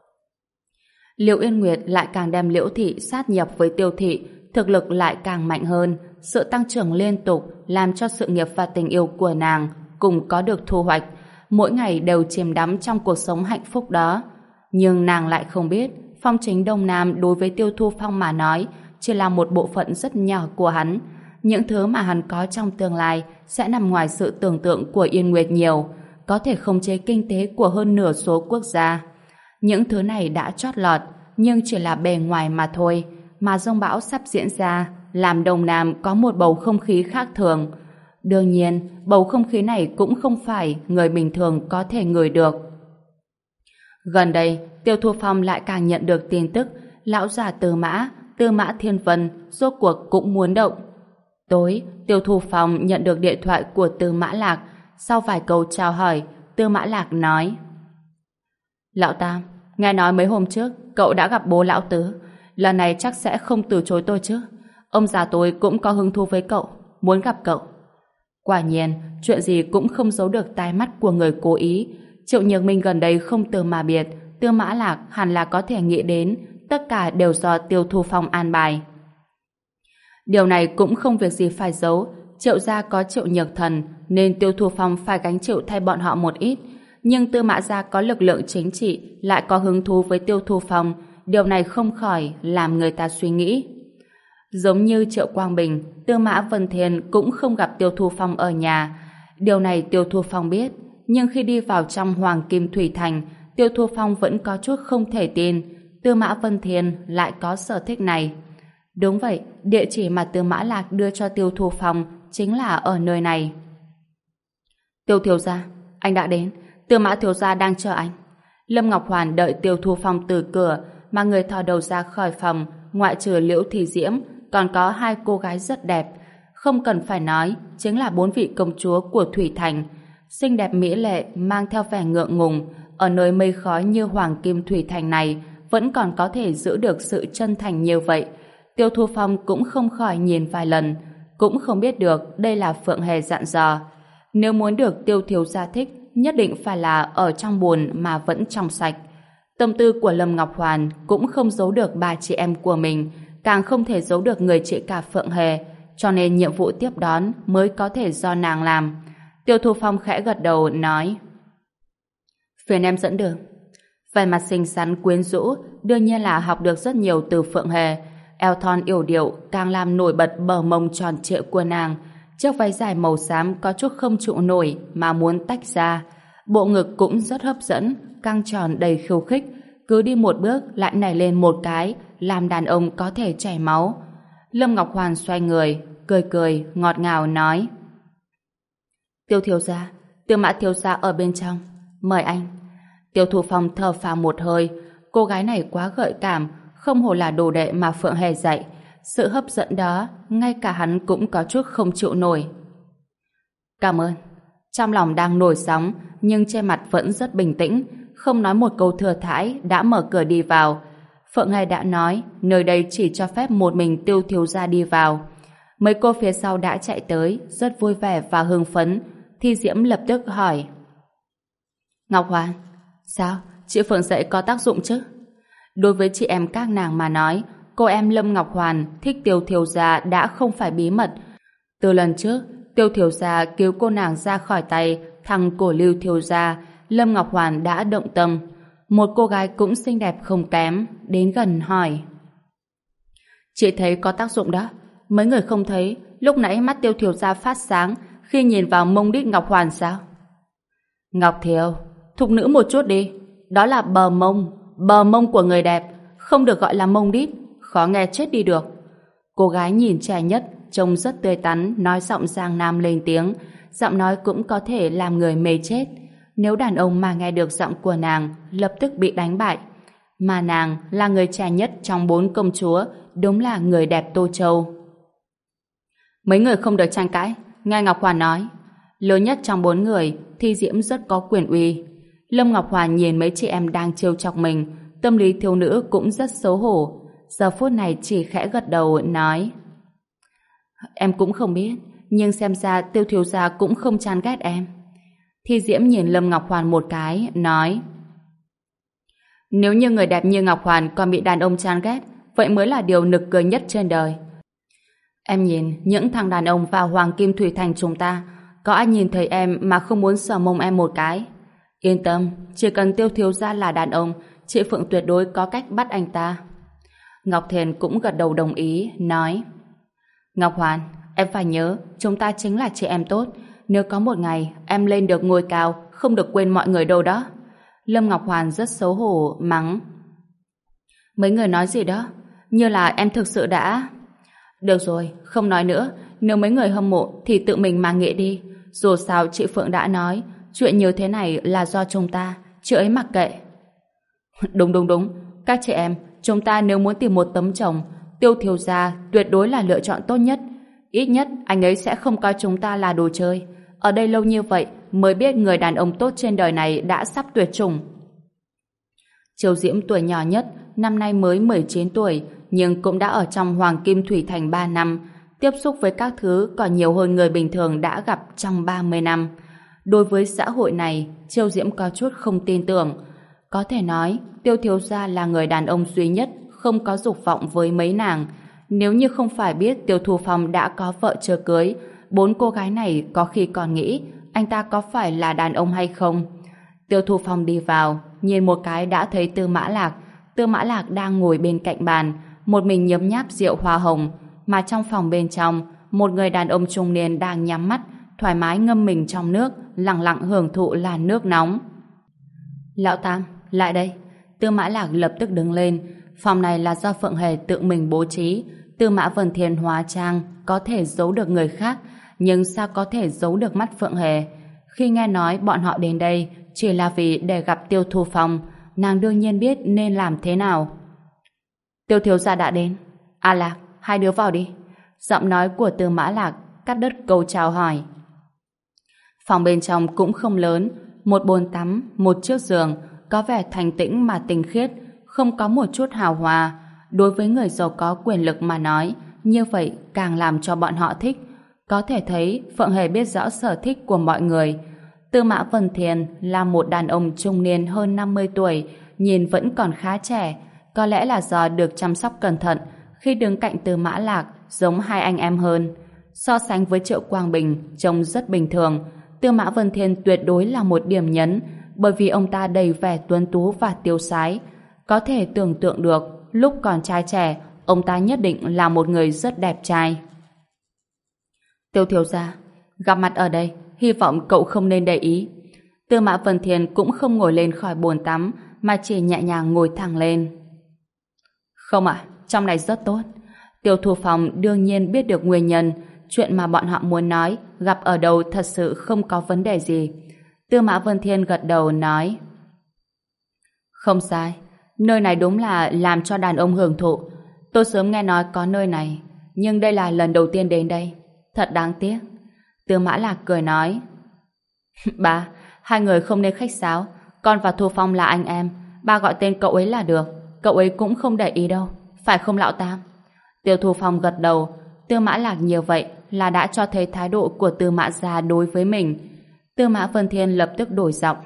Liễu Yên Nguyệt lại càng đem Liễu thị sát nhập với Tiêu thị, thực lực lại càng mạnh hơn, sự tăng trưởng liên tục làm cho sự nghiệp và tình yêu của nàng cùng có được thu hoạch, mỗi ngày đều chìm đắm trong cuộc sống hạnh phúc đó. Nhưng nàng lại không biết, Phong Chính Đông Nam đối với Tiêu Thu Phong mà nói chỉ là một bộ phận rất nhỏ của hắn. Những thứ mà hắn có trong tương lai sẽ nằm ngoài sự tưởng tượng của Yên Nguyệt nhiều, có thể khống chế kinh tế của hơn nửa số quốc gia. Những thứ này đã chót lọt, nhưng chỉ là bề ngoài mà thôi, mà giông bão sắp diễn ra làm Đông Nam có một bầu không khí khác thường. Đương nhiên, bầu không khí này cũng không phải người bình thường có thể ngửi được. Gần đây, Tiêu Thu Phong lại càng nhận được tin tức lão già Tư Mã Thiên Vân rốt cuộc cũng muốn động. Tối, Tiêu Thu Phong nhận được điện thoại của Tư Mã Lạc. Sau vài câu chào hỏi, Tư Mã Lạc nói: Lão Tam, nghe nói mấy hôm trước cậu đã gặp bố lão Tứ, lần này chắc sẽ không từ chối tôi chứ? Ông già tôi cũng có hứng thú với cậu, muốn gặp cậu. Quả nhiên, chuyện gì cũng không giấu được tai mắt của người cố ý. Triệu Nhược Minh gần đây không từ mà biệt, Tư Mã Lạc hẳn là có thể nghĩ đến tất cả đều do Tiêu Thu Phong an bài. Điều này cũng không việc gì phải giấu. Triệu gia có Triệu Nhược Thần nên Tiêu Thu Phong phải gánh chịu thay bọn họ một ít, nhưng Tư Mã gia có lực lượng chính trị lại có hứng thú với Tiêu Thu Phong. Điều này không khỏi làm người ta suy nghĩ. Giống như Triệu Quang Bình, Tư Mã Vân Thiên cũng không gặp Tiêu Thu Phong ở nhà. Điều này Tiêu Thu Phong biết, nhưng khi đi vào trong Hoàng Kim Thủy Thành, Tiêu Thu Phong vẫn có chút không thể tin Tư Mã Vân Thiên lại có sở thích này. Đúng vậy, địa chỉ mà Tư Mã Lạc đưa cho Tiêu Thu Phong chính là ở nơi này. Tiêu thiếu gia, anh đã đến. Tư Mã thiếu gia đang chờ anh. Lâm Ngọc Hoàn đợi Tiêu Thu Phong từ cửa, mà người thò đầu ra khỏi phòng, ngoại trừ Liễu Thị Diễm, còn có hai cô gái rất đẹp. Không cần phải nói, chính là 4 vị công chúa của Thủy Thành. Xinh đẹp mỹ lệ, mang theo vẻ ngượng ngùng, ở nơi mây khói như Hoàng Kim Thủy Thành này vẫn còn có thể giữ được sự chân thành như vậy. Tiêu Thu Phong cũng không khỏi nhìn vài lần, cũng không biết được đây là Phượng Hề dặn dò. Nếu muốn được Tiêu thiếu gia thích, nhất định phải là ở trong bùn mà vẫn trong sạch. Tâm tư của Lâm Ngọc Hoàn cũng không giấu được ba chị em của mình, càng không thể giấu được người chị cả Phượng Hề, cho nên nhiệm vụ tiếp đón mới có thể do nàng làm. Tiêu Thu Phong khẽ gật đầu nói: Phiền em dẫn đường. Vẻ mặt xinh xắn quyến rũ, đương nhiên là học được rất nhiều từ Phượng Hề. Eo thon yểu điệu càng làm nổi bật bờ mông tròn trịa của nàng. Chiếc váy dài màu xám có chút không trụ nổi mà muốn tách ra. Bộ ngực cũng rất hấp dẫn, căng tròn đầy khiêu khích, cứ đi một bước lại nảy lên một cái, làm đàn ông có thể chảy máu. Lâm Ngọc Hoàn xoay người, cười cười ngọt ngào nói: Tiêu thiếu gia, Tư Mã thiếu gia ở bên trong, mời anh. Tiêu Thu Phong thở phào một hơi, cô gái này quá gợi cảm, không hổ là đồ đệ mà Phượng Hề dạy. Sự hấp dẫn đó, ngay cả hắn cũng có chút không chịu nổi. Cảm ơn. Trong lòng đang nổi sóng, nhưng trên mặt vẫn rất bình tĩnh, không nói một câu thừa thãi đã mở cửa đi vào. Phượng Hề đã nói, nơi đây chỉ cho phép một mình Tiêu thiếu gia đi vào. Mấy cô phía sau đã chạy tới, rất vui vẻ và hưng phấn. Thi Diễm lập tức hỏi: Ngọc Hoàn, sao? Chị Phượng dạy có tác dụng chứ? Đối với chị em các nàng mà nói, cô em Lâm Ngọc Hoàn thích Tiêu thiếu gia đã không phải bí mật. Từ lần trước, Tiêu thiếu gia cứu cô nàng ra khỏi tay thằng Cổ Lưu thiếu gia, Lâm Ngọc Hoàn đã động tâm. Một cô gái cũng xinh đẹp không kém, đến gần hỏi: Chị thấy có tác dụng đó. Mấy người không thấy lúc nãy mắt Tiêu thiếu gia phát sáng khi nhìn vào mông đít Ngọc Hoàn sao? Ngọc Thiều, thục nữ một chút đi. Đó là bờ mông của người đẹp, không được gọi là mông đít, khó nghe chết đi được. Cô gái nhìn trẻ nhất, trông rất tươi tắn, nói giọng Giang Nam lên tiếng, giọng nói cũng có thể làm người mê chết. Nếu đàn ông mà nghe được giọng của nàng, lập tức bị đánh bại. Mà nàng là người trẻ nhất trong 4 công chúa, đúng là người đẹp Tô Châu. Mấy người không được tranh cãi, nghe Ngọc Hoàn nói. Lớn nhất trong 4 người, Thi Diễm rất có quyền uy. Lâm Ngọc Hoàn nhìn mấy chị em đang trêu chọc mình, tâm lý thiếu nữ cũng rất xấu hổ. Giờ phút này chỉ khẽ gật đầu nói: Em cũng không biết, nhưng xem ra Tiêu thiếu gia cũng không chán ghét em. Thi Diễm nhìn Lâm Ngọc Hoàn một cái, nói: Nếu như người đẹp như Ngọc Hoàn còn bị đàn ông chán ghét, vậy mới là điều nực cười nhất trên đời. Em nhìn những thằng đàn ông vào Hoàng Kim Thủy Thành chúng ta, có ai nhìn thấy em mà không muốn sờ mông em một cái? Yên tâm, chỉ cần Tiêu thiếu gia là đàn ông, chị Phượng tuyệt đối có cách bắt anh ta. Ngọc Thiền cũng gật đầu đồng ý, nói: Ngọc Hoàn, em phải nhớ, chúng ta chính là chị em tốt. Nếu có một ngày em lên được ngôi cao, không được quên mọi người đâu đó. Lâm Ngọc Hoàn rất xấu hổ, mắng: Mấy người nói gì đó? Như là em thực sự đã... Được rồi, không nói nữa. Nếu mấy người hâm mộ thì tự mình mang nghệ đi. Dù sao chị Phượng đã nói, chuyện như thế này là do chúng ta, chị ấy mặc kệ. Đúng. Các chị em, chúng ta nếu muốn tìm một tấm chồng, Tiêu thiếu gia tuyệt đối là lựa chọn tốt nhất. Ít nhất anh ấy sẽ không coi chúng ta là đồ chơi. Ở đây lâu như vậy mới biết người đàn ông tốt trên đời này đã sắp tuyệt chủng. Triều Diễm tuổi nhỏ nhất, năm nay mới 19 tuổi, nhưng cũng đã ở trong Hoàng Kim Thủy Thành 3 năm, tiếp xúc với các thứ còn nhiều hơn người bình thường đã gặp trong 30 năm. Đối với xã hội này, Triều Diễm có chút không tin tưởng. Có thể nói, Tiêu thiếu gia là người đàn ông duy nhất không có dục vọng với mấy nàng. Nếu như không phải biết Tiêu Thu Phong đã có vợ chưa cưới, 4 cô gái này có khi còn nghĩ anh ta có phải là đàn ông hay không. Tiêu Thu Phong đi vào, nhìn một cái đã thấy Tư Mã Lạc. Tư Mã Lạc đang ngồi bên cạnh bàn, một mình nhấm nháp rượu hoa hồng, mà trong phòng bên trong, một người đàn ông trung niên đang nhắm mắt, thoải mái ngâm mình trong nước, lặng lặng hưởng thụ làn nước nóng. Lão Tam, lại đây. Tư Mã Lạc lập tức đứng lên. Phòng này là do Phượng Hề tự mình bố trí. Tư Mã Vân Thiên hóa trang có thể giấu được người khác, nhưng sao có thể giấu được mắt Phượng Hề? Khi nghe nói bọn họ đến đây chỉ là vì để gặp Tiêu Thu Phong, nàng đương nhiên biết nên làm thế nào. Tiêu thiếu gia đã đến. A Lạc, hai đứa vào đi. Giọng nói của Tư Mã Lạc cắt đứt câu chào hỏi. Phòng bên trong cũng không lớn, một bồn tắm, một chiếc giường, có vẻ thanh tĩnh mà tinh khiết, không có một chút hào hoa. Đối với người giàu có quyền lực mà nói, như vậy càng làm cho bọn họ thích. Có thể thấy Phượng Hề biết rõ sở thích của mọi người. Tư Mã Vân Thiên là một đàn ông trung niên hơn 50 tuổi, nhìn vẫn còn khá trẻ. Có lẽ là do được chăm sóc cẩn thận, khi đứng cạnh Tư Mã Lạc giống hai anh em hơn. So sánh với Triệu Quang Bình, trông rất bình thường. Tư Mã Vân Thiên tuyệt đối là một điểm nhấn, bởi vì ông ta đầy vẻ tuấn tú và tiêu sái. Có thể tưởng tượng được, lúc còn trai trẻ, ông ta nhất định là một người rất đẹp trai. Tiêu thiếu gia, gặp mặt ở đây, hy vọng cậu không nên để ý. Tư Mã Vân Thiên cũng không ngồi lên khỏi bồn tắm, mà chỉ nhẹ nhàng ngồi thẳng lên. Không ạ, trong này rất tốt. Tiêu Thu Phong đương nhiên biết được nguyên nhân, chuyện mà bọn họ muốn nói, gặp ở đâu thật sự không có vấn đề gì. Tư Mã Vân Thiên gật đầu nói: Không sai, nơi này đúng là làm cho đàn ông hưởng thụ. Tôi sớm nghe nói có nơi này, nhưng đây là lần đầu tiên đến đây. Thật đáng tiếc. Tư Mã Lạc cười nói: Ba, hai người không nên khách sáo. Con và Thu Phong là anh em, ba gọi tên cậu ấy là được. Cậu ấy cũng không để ý đâu, phải không lão Tam? Tiêu Thu Phong gật đầu. Tư Mã Lạc nhiều vậy là đã cho thấy thái độ của Tư Mã gia đối với mình. Tư Mã Vân Thiên lập tức đổi giọng: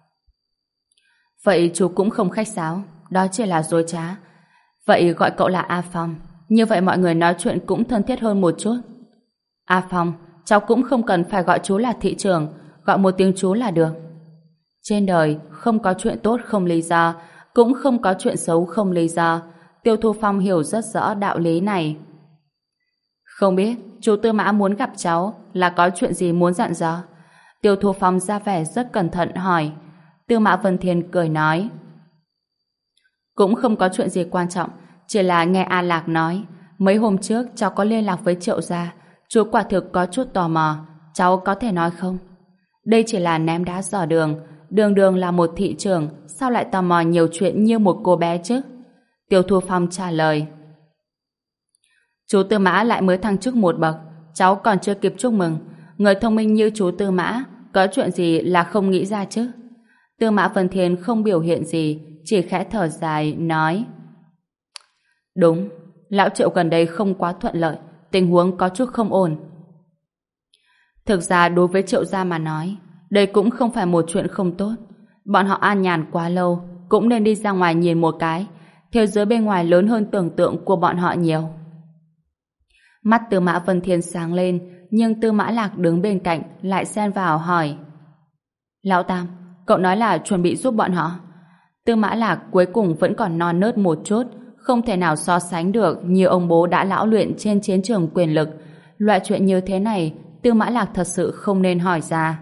Vậy chú cũng không khách sáo, đó chỉ là dối trá. Vậy gọi cậu là A Phong, như vậy mọi người nói chuyện cũng thân thiết hơn một chút. A Phong, cháu cũng không cần phải gọi chú là thị trưởng, gọi một tiếng chú là được. Trên đời không có chuyện tốt không lý do, cũng không có chuyện xấu không lý do. Tiêu Thu Phong hiểu rất rõ đạo lý này. Không biết chú Tư Mã muốn gặp cháu là có chuyện gì muốn dặn dò? Tiêu Thu Phong ra vẻ rất cẩn thận hỏi. Tư Mã Vân Thiên cười nói: Cũng không có chuyện gì quan trọng, chỉ là nghe A Lạc nói mấy hôm trước cháu có liên lạc với Triệu gia. Chú quả thực có chút tò mò, cháu có thể nói không? Đây chỉ là ném đá dò đường, đường đường là một thị trưởng, sao lại tò mò nhiều chuyện như một cô bé chứ? Tiêu Thu Phong trả lời: Chú Tư Mã lại mới thăng chức một bậc, cháu còn chưa kịp chúc mừng. Người thông minh như chú Tư Mã có chuyện gì là không nghĩ ra chứ? Tư Mã Vân Thiên không biểu hiện gì, chỉ khẽ thở dài nói: Đúng, lão Triệu gần đây không quá thuận lợi, tình huống có chút không ổn. Thực ra đối với Triệu gia mà nói, đây cũng không phải một chuyện không tốt. Bọn họ an nhàn quá lâu, cũng nên đi ra ngoài nhìn một cái. Thế giới bên ngoài lớn hơn tưởng tượng của bọn họ nhiều. Mắt Tư Mã Vân Thiên sáng lên, nhưng Tư Mã Lạc đứng bên cạnh lại xen vào hỏi: Lão Tam, cậu nói là chuẩn bị giúp bọn họ? Tư Mã Lạc cuối cùng vẫn còn non nớt một chút, không thể nào so sánh được như ông bố đã lão luyện trên chiến trường quyền lực. Loại chuyện như thế này, Tư Mã Lạc thật sự không nên hỏi ra.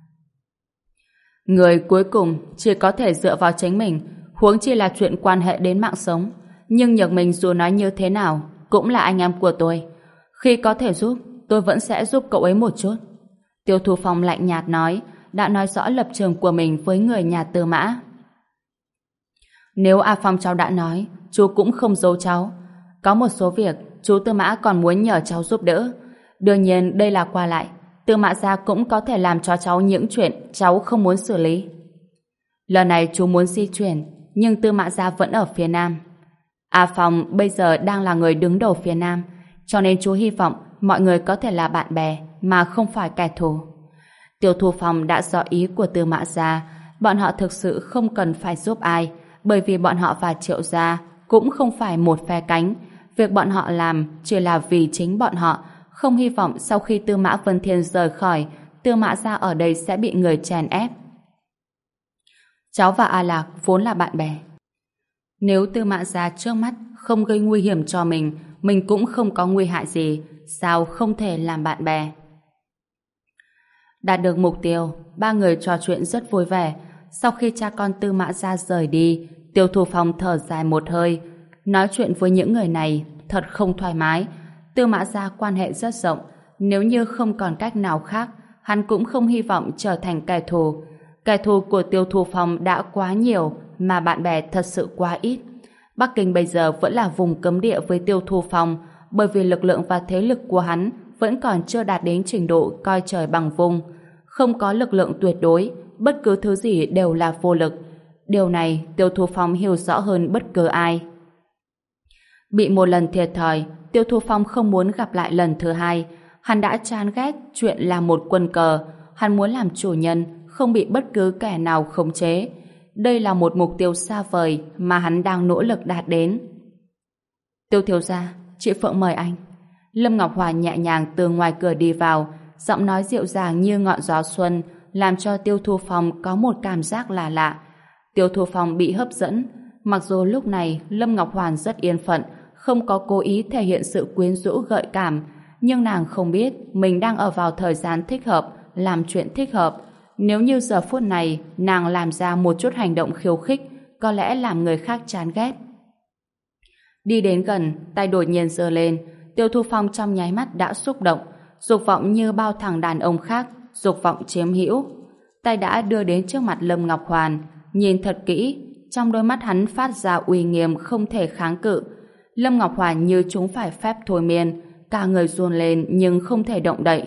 Người cuối cùng chỉ có thể dựa vào chính mình, huống chi là chuyện quan hệ đến mạng sống. Nhưng Nhược Minh dù nói như thế nào, cũng là anh em của tôi. Khi có thể giúp, tôi vẫn sẽ giúp cậu ấy một chút. Tiêu Thu Phong lạnh nhạt nói, đã nói rõ lập trường của mình với người nhà Tư Mã. Nếu A Phong cháu đã nói, chú cũng không giấu cháu. Có một số việc, chú Tư Mã còn muốn nhờ cháu giúp đỡ. Đương nhiên đây là qua lại. Tư Mã gia cũng có thể làm cho cháu những chuyện cháu không muốn xử lý. Lần này chú muốn di chuyển, nhưng Tư Mã gia vẫn ở phía Nam. A Phong bây giờ đang là người đứng đầu phía Nam, cho nên chú hy vọng mọi người có thể là bạn bè mà không phải kẻ thù. Tiêu Thu Phong đã rõ ý của Tư Mã gia, bọn họ thực sự không cần phải giúp ai, bởi vì bọn họ và Triệu gia cũng không phải một phe cánh. Việc bọn họ làm chỉ là vì chính bọn họ, không hy vọng sau khi Tư Mã Vân Thiên rời khỏi, Tư Mã gia ở đây sẽ bị người chèn ép. Cháu và A Lạc vốn là bạn bè. Nếu Tư Mã gia trước mắt không gây nguy hiểm cho mình cũng không có nguy hại gì, sao không thể làm bạn bè? Đạt được mục tiêu, ba người trò chuyện rất vui vẻ. Sau khi cha con Tư Mã gia rời đi, Tiêu Thu Phong thở dài một hơi. Nói chuyện với những người này thật không thoải mái. Tư Mã gia quan hệ rất rộng, nếu như không còn cách nào khác, hắn cũng không hy vọng trở thành kẻ thù. Kẻ thù của Tiêu Thu Phong đã quá nhiều, mà bạn bè thật sự quá ít. Bắc Kinh bây giờ vẫn là vùng cấm địa với Tiêu Thu Phong, bởi vì lực lượng và thế lực của hắn vẫn còn chưa đạt đến trình độ coi trời bằng vung. Không có lực lượng tuyệt đối, bất cứ thứ gì đều là vô lực. Điều này Tiêu Thu Phong hiểu rõ hơn bất cứ ai. Bị một lần thiệt thòi, Tiêu Thu Phong không muốn gặp lại lần thứ hai. Hắn đã chán ghét chuyện làm một quân cờ. Hắn muốn làm chủ nhân, không bị bất cứ kẻ nào khống chế. Đây là một mục tiêu xa vời mà hắn đang nỗ lực đạt đến. Tiêu thiếu gia, chị Phượng mời anh. Lâm Ngọc Hòa nhẹ nhàng từ ngoài cửa đi vào, giọng nói dịu dàng như ngọn gió xuân, làm cho Tiêu Thu Phong có một cảm giác lạ lạ. Tiêu Thu Phong bị hấp dẫn. Mặc dù lúc này Lâm Ngọc Hoàn rất yên phận, không có cố ý thể hiện sự quyến rũ gợi cảm, nhưng nàng không biết mình đang ở vào thời gian thích hợp, làm chuyện thích hợp. Nếu như giờ phút này nàng làm ra một chút hành động khiêu khích, có lẽ làm người khác chán ghét. Đi đến gần, tay đột nhiên giơ lên, Tiêu Thu Phong trong nháy mắt đã xúc động, dục vọng như bao thằng đàn ông khác, dục vọng chiếm hữu. Tay đã đưa đến trước mặt Lâm Ngọc Hoàn, nhìn thật kỹ, trong đôi mắt hắn phát ra uy nghiêm không thể kháng cự. Lâm Ngọc Hoàn như chúng phải phép thôi miên, cả người run lên nhưng không thể động đậy.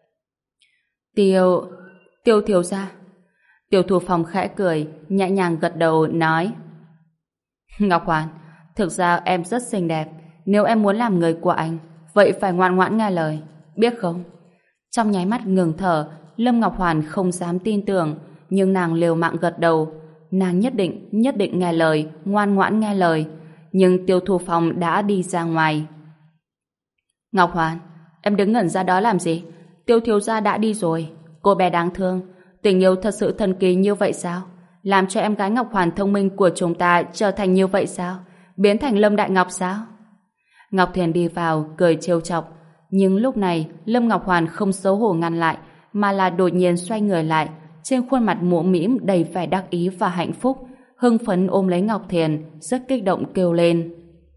Tiêu thiếu gia. Tiêu Thu Phong khẽ cười, nhẹ nhàng gật đầu nói: Ngọc Hoàn, thực ra em rất xinh đẹp, nếu em muốn làm người của anh, vậy phải ngoan ngoãn nghe lời, biết không? Trong nháy mắt ngừng thở, Lâm Ngọc Hoàn không dám tin tưởng, nhưng nàng liều mạng gật đầu. Nàng nhất định nghe lời, ngoan ngoãn nghe lời. Nhưng Tiêu Thu Phong đã đi ra ngoài. Ngọc Hoàn, em đứng ngẩn ra đó làm gì? Tiêu thiếu gia đã đi rồi. Cô bé đáng thương, tình yêu thật sự thần kỳ như vậy sao? Làm cho em gái Ngọc Hoàn thông minh của chúng ta trở thành như vậy sao? Biến thành Lâm Đại Ngọc sao? Ngọc Thiền đi vào, cười trêu chọc. Nhưng lúc này, Lâm Ngọc Hoàn không xấu hổ ngăn lại, mà là đột nhiên xoay người lại, trên khuôn mặt mũm mĩm đầy vẻ đắc ý và hạnh phúc, hưng phấn ôm lấy Ngọc Thiền, rất kích động kêu lên: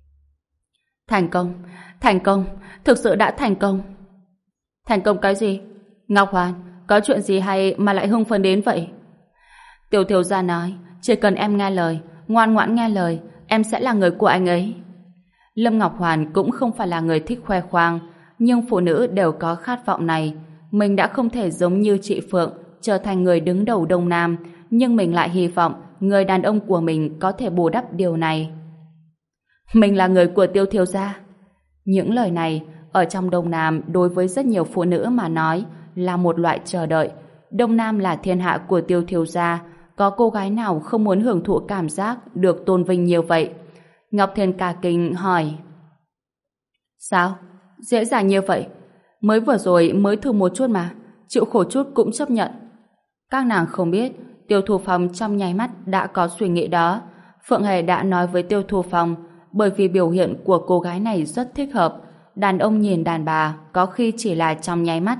thành công, thực sự đã thành công. Thành công cái gì? Ngọc Hoàn, có chuyện gì hay mà lại hưng phấn đến vậy? Tiểu thiếu gia nói, chỉ cần em nghe lời, ngoan ngoãn nghe lời, em sẽ là người của anh ấy. Lâm Ngọc Hoàn cũng không phải là người thích khoe khoang, nhưng phụ nữ đều có khát vọng này. Mình đã không thể giống như chị Phượng, trở thành người đứng đầu Đông Nam, nhưng mình lại hy vọng người đàn ông của mình có thể bù đắp điều này. Mình là người của Tiêu thiếu gia. Những lời này ở trong Đông Nam đối với rất nhiều phụ nữ mà nói là một loại chờ đợi. Đông Nam là thiên hạ của Tiêu thiếu gia, có cô gái nào không muốn hưởng thụ cảm giác được tôn vinh như vậy? Ngọc Thiền cả kinh hỏi: Sao? Dễ dàng như vậy? Mới vừa rồi mới thử một chút mà, chịu khổ chút cũng chấp nhận. Các nàng không biết Tiêu Thu Phong trong nháy mắt đã có suy nghĩ đó. Phượng Hề đã nói với Tiêu Thu Phong bởi vì biểu hiện của cô gái này rất thích hợp. Đàn ông nhìn đàn bà có khi chỉ là trong nháy mắt.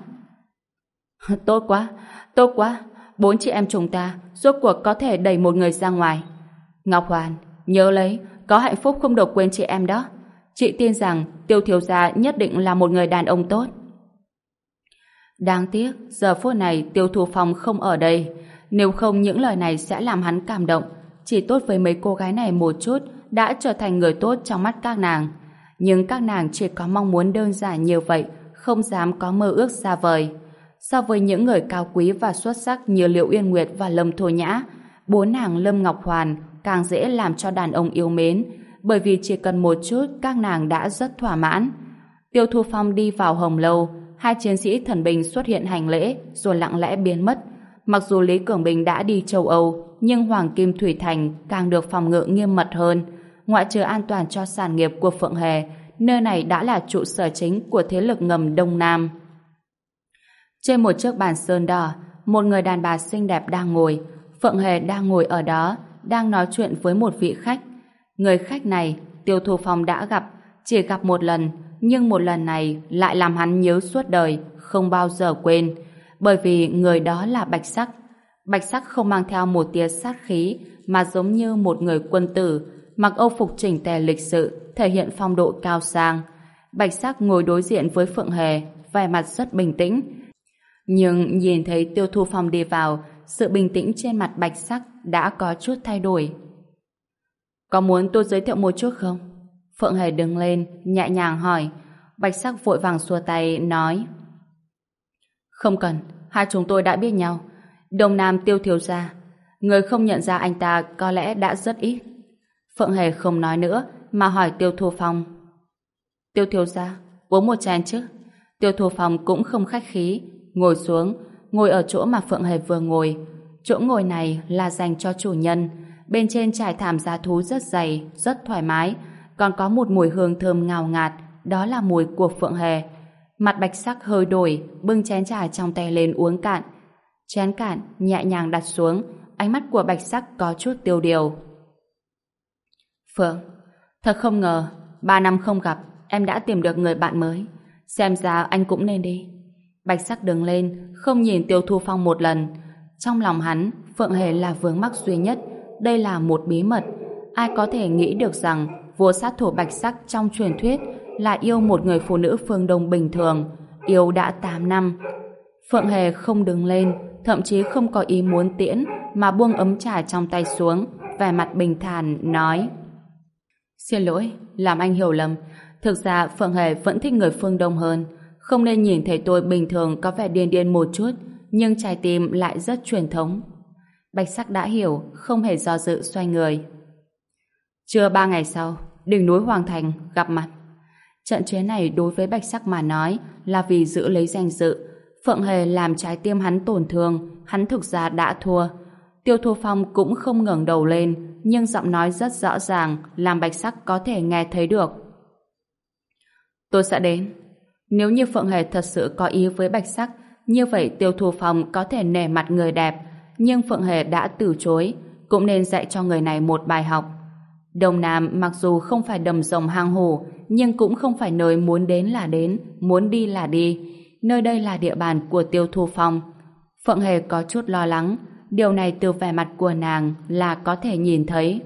Tốt quá, tốt quá. 4 chị em chúng ta rốt cuộc có thể đẩy một người ra ngoài. Ngọc Hoàn, nhớ lấy, có hạnh phúc không được quên chị em đó. Chị tin rằng Tiêu thiếu gia nhất định là một người đàn ông tốt. Đáng tiếc, giờ phút này Tiêu Thu Phong không ở đây. Nếu không những lời này sẽ làm hắn cảm động. Chỉ tốt với mấy cô gái này một chút đã trở thành người tốt trong mắt các nàng. Nhưng các nàng chỉ có mong muốn đơn giản như vậy, không dám có mơ ước xa vời. So với những người cao quý và xuất sắc như Liệu Uyên Nguyệt và Lâm Thô Nhã, 4 nàng Lâm Ngọc Hoàn càng dễ làm cho đàn ông yêu mến, bởi vì chỉ cần một chút các nàng đã rất thỏa mãn. Tiêu Thu Phong đi vào hồng lâu, 2 chiến sĩ thần binh xuất hiện hành lễ rồi lặng lẽ biến mất. Mặc dù Lý Cường Bình đã đi châu Âu, nhưng Hoàng Kim Thủy Thành càng được phòng ngự nghiêm mật hơn. Ngoại trừ an toàn cho sản nghiệp của Phượng Hề, nơi này đã là trụ sở chính của thế lực ngầm Đông Nam. Trên một chiếc bàn sơn đỏ, một người đàn bà xinh đẹp đang ngồi. Phượng Hề đang ngồi ở đó, đang nói chuyện với một vị khách. Người khách này, Tiêu Thu Phong đã gặp, chỉ gặp một lần, nhưng một lần này lại làm hắn nhớ suốt đời, không bao giờ quên. Bởi vì người đó là Bạch Sắc. Bạch Sắc không mang theo một tia sát khí, mà giống như một người quân tử, mặc âu phục chỉnh tề lịch sự, thể hiện phong độ cao sang. Bạch Sắc ngồi đối diện với Phượng Hề, vẻ mặt rất bình tĩnh. Nhưng nhìn thấy Tiêu Thu Phong đi vào, sự bình tĩnh trên mặt Bạch Sắc đã có chút thay đổi. Có muốn tôi giới thiệu một chút không? Phượng Hề đứng lên, nhẹ nhàng hỏi. Bạch Sắc vội vàng xua tay, nói: Không cần, hai chúng tôi đã biết nhau. Đông Nam Tiêu thiếu gia, người không nhận ra anh ta có lẽ đã rất ít. Phượng Hề không nói nữa, mà hỏi Tiêu Thu Phong: Tiêu thiếu gia, uống một chén chứ? Tiêu Thu Phong cũng không khách khí, ngồi xuống, ngồi ở chỗ mà Phượng Hề vừa ngồi. Chỗ ngồi này là dành cho chủ nhân. Bên trên trải thảm giá thú rất dày, rất thoải mái, còn có một mùi hương thơm ngào ngạt, đó là mùi của Phượng Hề. Mặt Bạch Sắc hơi đổi, bưng chén trà trong tay lên uống cạn. Chén cạn nhẹ nhàng đặt xuống, ánh mắt của Bạch Sắc có chút tiêu điều. Phượng, thật không ngờ 3 năm không gặp em đã tìm được người bạn mới. Xem ra anh cũng nên đi. Bạch Sắc đứng lên, không nhìn Tiêu Thu Phong một lần. Trong lòng hắn, Phượng Hề là vướng mắc duy nhất. Đây là một bí mật. Ai có thể nghĩ được rằng vua sát thủ Bạch Sắc trong truyền thuyết là yêu một người phụ nữ phương Đông bình thường, yêu đã 8 năm. Phượng Hề không đứng lên, thậm chí không có ý muốn tiễn, mà buông ấm trà trong tay xuống, vẻ mặt bình thản nói: Xin lỗi, làm anh hiểu lầm. Thực ra Phượng Hề vẫn thích người phương Đông hơn. Không nên nhìn thấy tôi bình thường có vẻ điên điên một chút, nhưng trái tim lại rất truyền thống. Bạch Sắc đã hiểu, không hề do dự xoay người. Trưa 3 ngày sau, đỉnh núi Hoàng Thành gặp mặt. Trận chiến này đối với Bạch Sắc mà nói là vì giữ lấy danh dự. Phượng Hề làm trái tim hắn tổn thương, hắn thực ra đã thua. Tiêu Thu Phong cũng không ngẩng đầu lên, nhưng giọng nói rất rõ ràng, làm Bạch Sắc có thể nghe thấy được. Tôi sẽ đến. Nếu như Phượng Hề thật sự có ý với Bạch Sắc, như vậy Tiêu Thu Phong có thể nể mặt người đẹp, nhưng Phượng Hề đã từ chối, cũng nên dạy cho người này một bài học. Đông Nam mặc dù không phải đầm rồng hang hổ, nhưng cũng không phải nơi muốn đến là đến, muốn đi là đi. Nơi đây là địa bàn của Tiêu Thu Phong. Phượng Hề có chút lo lắng, điều này từ vẻ mặt của nàng là có thể nhìn thấy.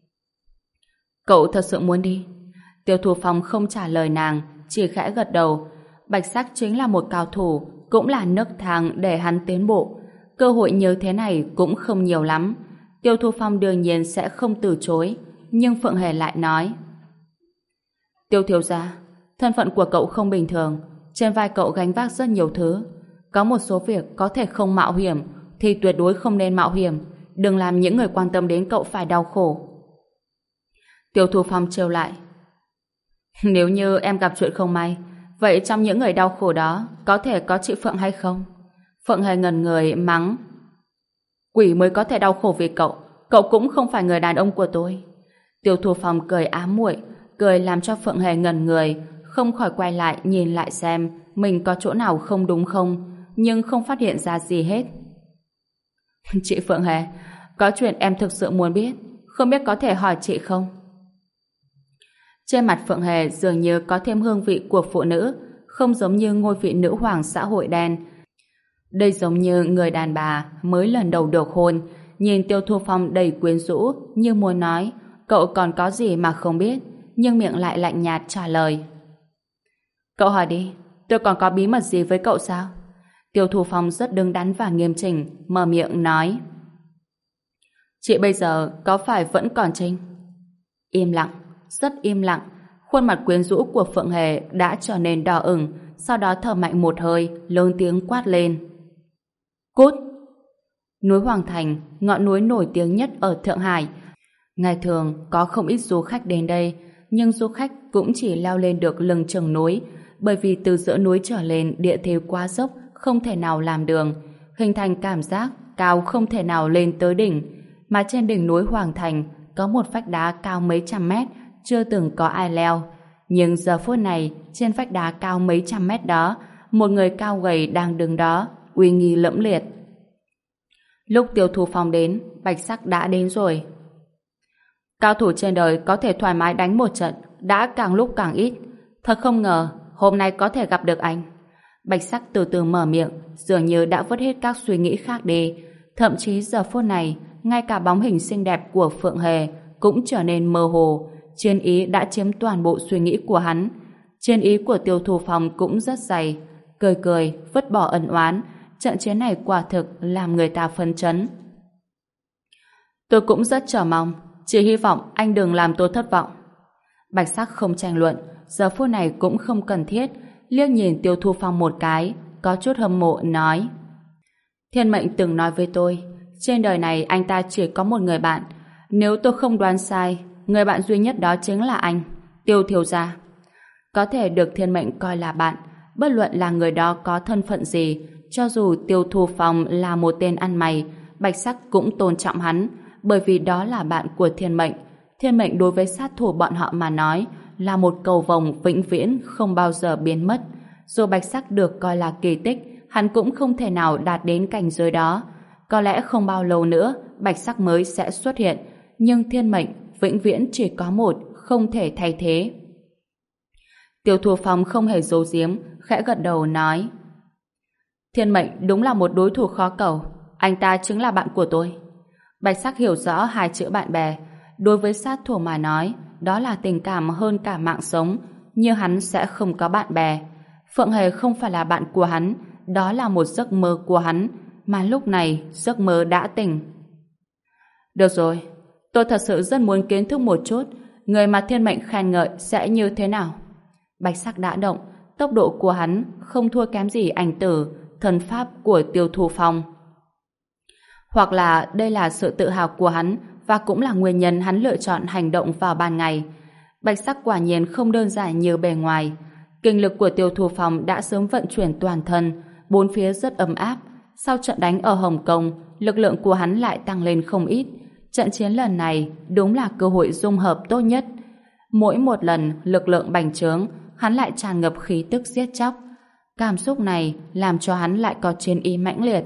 Cậu thật sự muốn đi? Tiêu Thu Phong không trả lời nàng, chỉ khẽ gật đầu. Bạch Sắc chính là một cao thủ, cũng là nấc thang để hắn tiến bộ. Cơ hội như thế này cũng không nhiều lắm. Tiêu Thu Phong đương nhiên sẽ không từ chối, nhưng Phượng Hề lại nói: Tiêu thiếu gia, thân phận của cậu không bình thường, trên vai cậu gánh vác rất nhiều thứ. Có một số việc có thể không mạo hiểm thì tuyệt đối không nên mạo hiểm. Đừng làm những người quan tâm đến cậu phải đau khổ. Tiêu Thu Phong trêu lại: Nếu như em gặp chuyện không may, vậy trong những người đau khổ đó có thể có chị Phượng hay không? Phượng Hề ngẩn người mắng: Quỷ mới có thể đau khổ vì cậu, cậu cũng không phải người đàn ông của tôi. Tiêu Thu Phong cười ám muội, cười làm cho Phượng Hề ngẩn người, không khỏi quay lại nhìn lại xem mình có chỗ nào không đúng không, nhưng không phát hiện ra gì hết. Chị Phượng Hề, có chuyện em thực sự muốn biết, không biết có thể hỏi chị không? Trên mặt Phượng Hề dường như có thêm hương vị của phụ nữ, không giống như ngôi vị nữ hoàng xã hội đen. Đây giống như người đàn bà mới lần đầu được hôn, nhìn Tiêu Thu Phong đầy quyến rũ, như muốn nói, cậu còn có gì mà không biết, nhưng miệng lại lạnh nhạt trả lời. Cậu hỏi đi, tôi còn có bí mật gì với cậu sao? Tiêu Thu Phong rất đứng đắn và nghiêm chỉnh, mở miệng nói. Chị bây giờ có phải vẫn còn Trinh? Im lặng, rất im lặng. Khuôn mặt quyến rũ của Phượng Hề đã trở nên đỏ ửng, sau đó thở mạnh một hơi, lớn tiếng quát lên. Cút! Núi Hoàng Thành, ngọn núi nổi tiếng nhất ở Thượng Hải. Ngày thường có không ít du khách đến đây, nhưng du khách cũng chỉ leo lên được lưng chừng núi, bởi vì từ giữa núi trở lên địa thế quá dốc, không thể nào làm đường, hình thành cảm giác cao không thể nào lên tới đỉnh. Mà trên đỉnh núi Hoàng Thành có một vách đá cao mấy trăm mét, chưa từng có ai leo. Nhưng giờ phút này, trên vách đá cao mấy trăm mét đó, một người cao gầy đang đứng đó, uy nghi lẫm liệt. Lúc Tiêu Thu Phong đến, Bạch Sắc đã đến rồi. Cao thủ trên đời có thể thoải mái đánh một trận, đã càng lúc càng ít. Thật không ngờ, hôm nay có thể gặp được anh. Bạch Sắc từ từ mở miệng, dường như đã vứt hết các suy nghĩ khác đi. Thậm chí giờ phút này, ngay cả bóng hình xinh đẹp của Phượng Hề cũng trở nên mơ hồ. Chiến ý đã chiếm toàn bộ suy nghĩ của hắn. Chiến ý của Tiêu Thu Phong cũng rất dày. Cười cười, vứt bỏ ân oán. Trận chiến này quả thực làm người ta phấn chấn. Tôi cũng rất chờ mong, chỉ hy vọng anh đừng làm tôi thất vọng. Bạch Sắc không tranh luận, giờ phút này cũng không cần thiết, liếc nhìn Tiêu Thu Phong một cái, có chút hâm mộ nói. Thiên mệnh từng nói với tôi, trên đời này anh ta chỉ có một người bạn, nếu tôi không đoán sai, người bạn duy nhất đó chính là anh, Tiêu thiếu gia. Có thể được thiên mệnh coi là bạn, bất luận là người đó có thân phận gì, cho dù Tiêu Thu Phong là một tên ăn mày, Bạch Sắc cũng tôn trọng hắn, bởi vì đó là bạn của thiên mệnh. Thiên mệnh đối với sát thủ bọn họ mà nói là một cầu vồng vĩnh viễn không bao giờ biến mất. Dù Bạch Sắc được coi là kỳ tích, hắn cũng không thể nào đạt đến cảnh giới đó. Có lẽ không bao lâu nữa Bạch Sắc mới sẽ xuất hiện, nhưng thiên mệnh vĩnh viễn chỉ có một, không thể thay thế. Tiêu Thu Phong không hề giấu giếm, khẽ gật đầu nói. Thiên mệnh đúng là một đối thủ khó cầu, anh ta chính là bạn của tôi. Bạch Sắc hiểu rõ hai chữ bạn bè, đối với sát thủ mà nói, đó là tình cảm hơn cả mạng sống, như hắn sẽ không có bạn bè. Phượng Hề không phải là bạn của hắn, đó là một giấc mơ của hắn, mà lúc này giấc mơ đã tỉnh. Được rồi, tôi thật sự rất muốn kiến thức một chút, người mà thiên mệnh khen ngợi sẽ như thế nào. Bạch Sắc đã động, tốc độ của hắn không thua kém gì ảnh tử, thần pháp của Tiêu Thu Phong. Hoặc là đây là sự tự hào của hắn và cũng là nguyên nhân hắn lựa chọn hành động vào ban ngày. Bạch Sắc quả nhiên không đơn giản như bề ngoài. Kinh lực của Tiêu Thu Phong đã sớm vận chuyển toàn thân, bốn phía rất ấm áp. Sau trận đánh ở Hồng Kông, lực lượng của hắn lại tăng lên không ít. Trận chiến lần này đúng là cơ hội dung hợp tốt nhất. Mỗi một lần lực lượng bành trướng, hắn lại tràn ngập khí tức giết chóc. Cảm xúc này làm cho hắn lại có chiến ý mãnh liệt.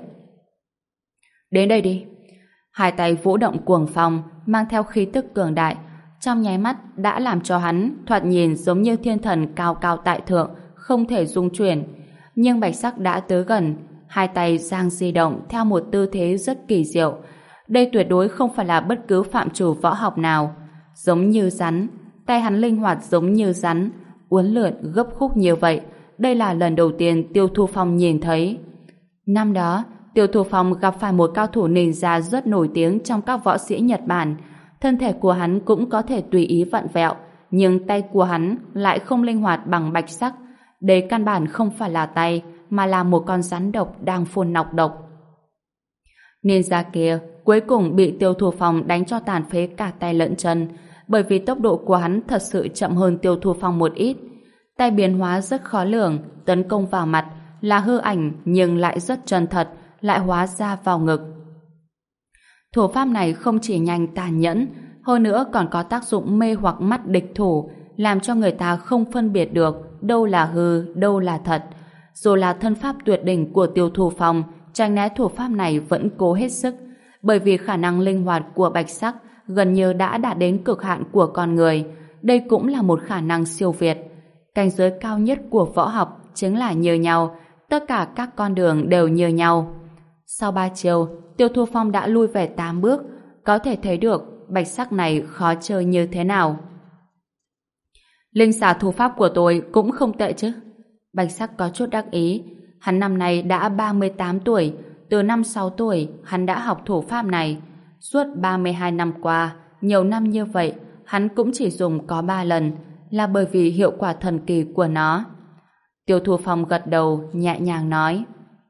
Đến đây đi. Hai tay vũ động cuồng phong, mang theo khí tức cường đại, trong nháy mắt đã làm cho hắn thoạt nhìn giống như thiên thần cao cao tại thượng, không thể dung chuyển. Nhưng Bạch Sắc đã tới gần, hai tay giang di động theo một tư thế rất kỳ diệu. Đây tuyệt đối không phải là bất cứ phạm trù võ học nào. Giống như rắn, tay hắn linh hoạt giống như rắn, uốn lượn gấp khúc như vậy. Đây là lần đầu tiên Tiêu Thu Phong nhìn thấy. Năm đó, Tiêu Thu Phong gặp phải một cao thủ ninja rất nổi tiếng trong các võ sĩ Nhật Bản. Thân thể của hắn cũng có thể tùy ý vặn vẹo, nhưng tay của hắn lại không linh hoạt bằng Bạch Sắc. Đây căn bản không phải là tay, mà là một con rắn độc đang phun nọc độc. Ninja kia cuối cùng bị Tiêu Thu Phong đánh cho tàn phế cả tay lẫn chân, bởi vì tốc độ của hắn thật sự chậm hơn Tiêu Thu Phong một ít. Tay biến hóa rất khó lường, tấn công vào mặt là hư ảnh nhưng lại rất chân thật, lại hóa ra vào ngực. Thủ pháp này không chỉ nhanh tàn nhẫn, hơn nữa còn có tác dụng mê hoặc mắt địch thủ, làm cho người ta không phân biệt được đâu là hư, đâu là thật. Dù là thân pháp tuyệt đỉnh của Tiêu Thu Phong, tránh né thủ pháp này vẫn cố hết sức, bởi vì khả năng linh hoạt của Bạch Sắc gần như đã đạt đến cực hạn của con người. đây cũng là một khả năng siêu việt. Cảnh giới cao nhất của võ học chính là như nhau, tất cả các con đường đều như nhau. Sau 3 chiều, Tiêu Thu Phong đã lui về 8 bước, có thể thấy được bạch sắc này khó chơi như thế nào. Linh xà thủ pháp của tôi cũng không tệ chứ. Bạch sắc có chút đắc ý. Hắn năm nay đã 38 tuổi, từ năm 6 tuổi hắn đã học thủ pháp này. Suốt 32 năm qua, nhiều năm như vậy, hắn cũng chỉ dùng có 3 lần, là bởi vì hiệu quả thần kỳ của nó. Tiêu Thu Phong gật đầu, nhẹ nhàng nói.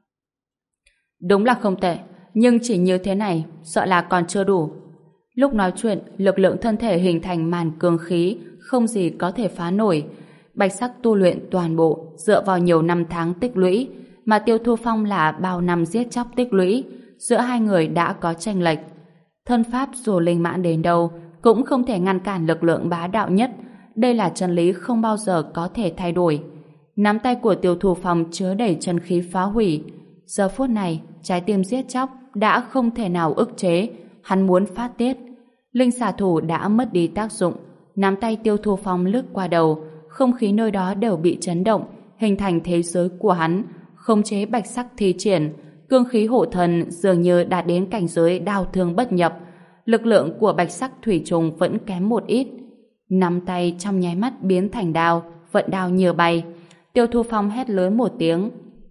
Đúng là không tệ, nhưng chỉ như thế này, sợ là còn chưa đủ. Lúc nói chuyện, lực lượng thân thể hình thành màn cương khí, không gì có thể phá nổi. Bạch sắc tu luyện toàn bộ, dựa vào nhiều năm tháng tích lũy, mà Tiêu Thu Phong là bao năm giết chóc tích lũy, giữa hai người đã có chênh lệch. Thân pháp dù linh mãn đến đâu, cũng không thể ngăn cản lực lượng bá đạo nhất. Đây là chân lý không bao giờ có thể thay đổi. Nắm tay của Tiêu Thu Phong chứa đầy chân khí phá hủy. Giờ phút này, trái tim giết chóc đã không thể nào ức chế, hắn muốn phát tiết. Linh xà thủ đã mất đi tác dụng, nắm tay Tiêu Thu Phong lướt qua đầu, không khí nơi đó đều bị chấn động, hình thành thế giới của hắn, khống chế bạch sắc thi triển, cương khí hộ thần dường như đạt đến cảnh giới đao thương bất nhập. Lực lượng của bạch sắc thủy trùng vẫn kém một ít. Nắm tay trong nháy mắt biến thành đao, vận đao như bay. Tiêu Thu Phong hét lớn một tiếng.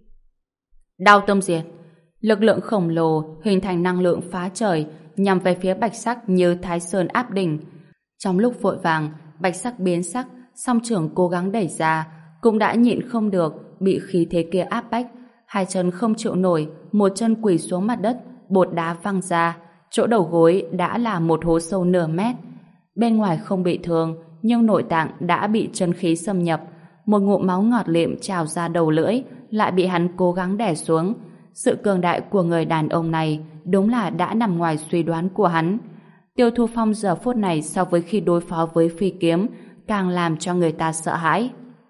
Đao tâm diệt. Lực lượng khổng lồ hình thành năng lượng phá trời, nhằm về phía bạch sắc như Thái Sơn áp đỉnh. Trong lúc vội vàng, bạch sắc biến sắc, song trưởng cố gắng đẩy ra, cũng đã nhịn không được, bị khí thế kia áp bách. Hai chân không chịu nổi, một chân quỳ xuống mặt đất, bột đá văng ra, chỗ đầu gối đã là một hố sâu nửa mét. Bên ngoài không bị thương, nhưng nội tạng đã bị chân khí xâm nhập. Một ngụm máu ngọt lịm trào ra đầu lưỡi, lại bị hắn cố gắng đè xuống. Sự cường đại của người đàn ông này đúng là đã nằm ngoài suy đoán của hắn. Tiêu Thu Phong giờ phút này so với khi đối phó với phi kiếm càng làm cho người ta sợ hãi.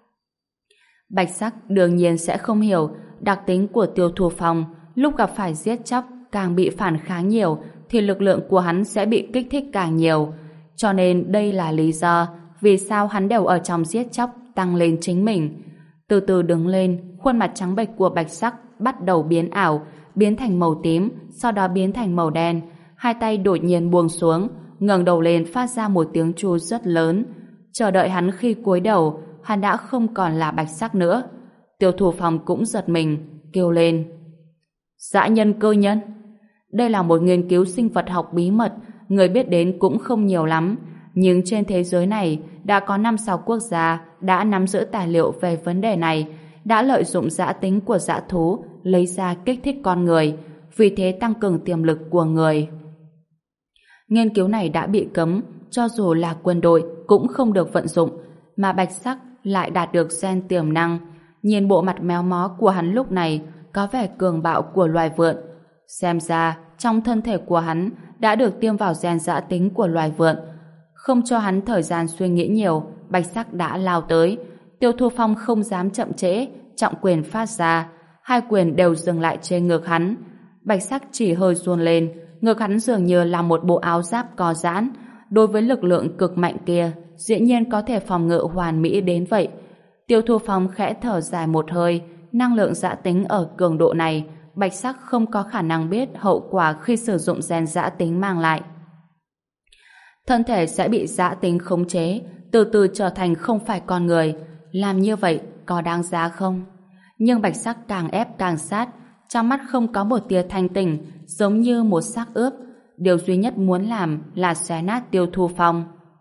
Bạch sắc đương nhiên sẽ không hiểu đặc tính của Tiêu Thu Phong, lúc gặp phải giết chóc càng bị phản kháng nhiều thì lực lượng của hắn sẽ bị kích thích càng nhiều. Cho nên đây là lý do vì sao hắn đều ở trong giết chóc tăng lên chính mình. Từ từ đứng lên, khuôn mặt trắng bệch của bạch sắc bắt đầu biến ảo, biến thành màu tím, sau đó biến thành màu đen. Hai tay đột nhiên buông xuống, ngẩng đầu lên phát ra một tiếng chu rất lớn. Chờ đợi hắn khi cúi đầu, hắn đã không còn là bạch sắc nữa. Tiêu Thu Phong cũng giật mình, kêu lên. Dã nhân cơ nhân. Đây là một nghiên cứu sinh vật học bí mật, người biết đến cũng không nhiều lắm. Nhưng trên thế giới này đã có 5-6 quốc gia đã nắm giữ tài liệu về vấn đề này, đã lợi dụng dã tính của dã thú lấy ra kích thích con người, vì thế tăng cường tiềm lực của người. Nghiên cứu này đã bị cấm, cho dù là quân đội cũng không được vận dụng, mà bạch sắc lại đạt được gen tiềm năng. Nhìn bộ mặt méo mó của hắn lúc này có vẻ cường bạo của loài vượn. Xem ra trong thân thể của hắn đã được tiêm vào gen dã tính của loài vượn. Không cho hắn thời gian suy nghĩ nhiều, bạch sắc đã lao tới. Tiêu Thu Phong không dám chậm trễ, trọng quyền phát ra, hai quyền đều dừng lại trên ngực hắn. Bạch sắc chỉ hơi run lên, ngực hắn dường như là một bộ áo giáp co giãn. Đối với lực lượng cực mạnh kia, dĩ nhiên có thể phòng ngự hoàn mỹ đến vậy. Tiêu Thu Phong khẽ thở dài một hơi, năng lượng dã tính ở cường độ này, bạch sắc không có khả năng biết hậu quả khi sử dụng gen dã tính mang lại. Thân thể sẽ bị dã tính khống chế, từ từ trở thành không phải con người. Làm như vậy có đáng giá không? Nhưng bạch sắc càng ép càng sát, trong mắt không có một tia thanh tỉnh, giống như một xác ướp. Điều duy nhất muốn làm là xé nát Tiêu Thu Phong.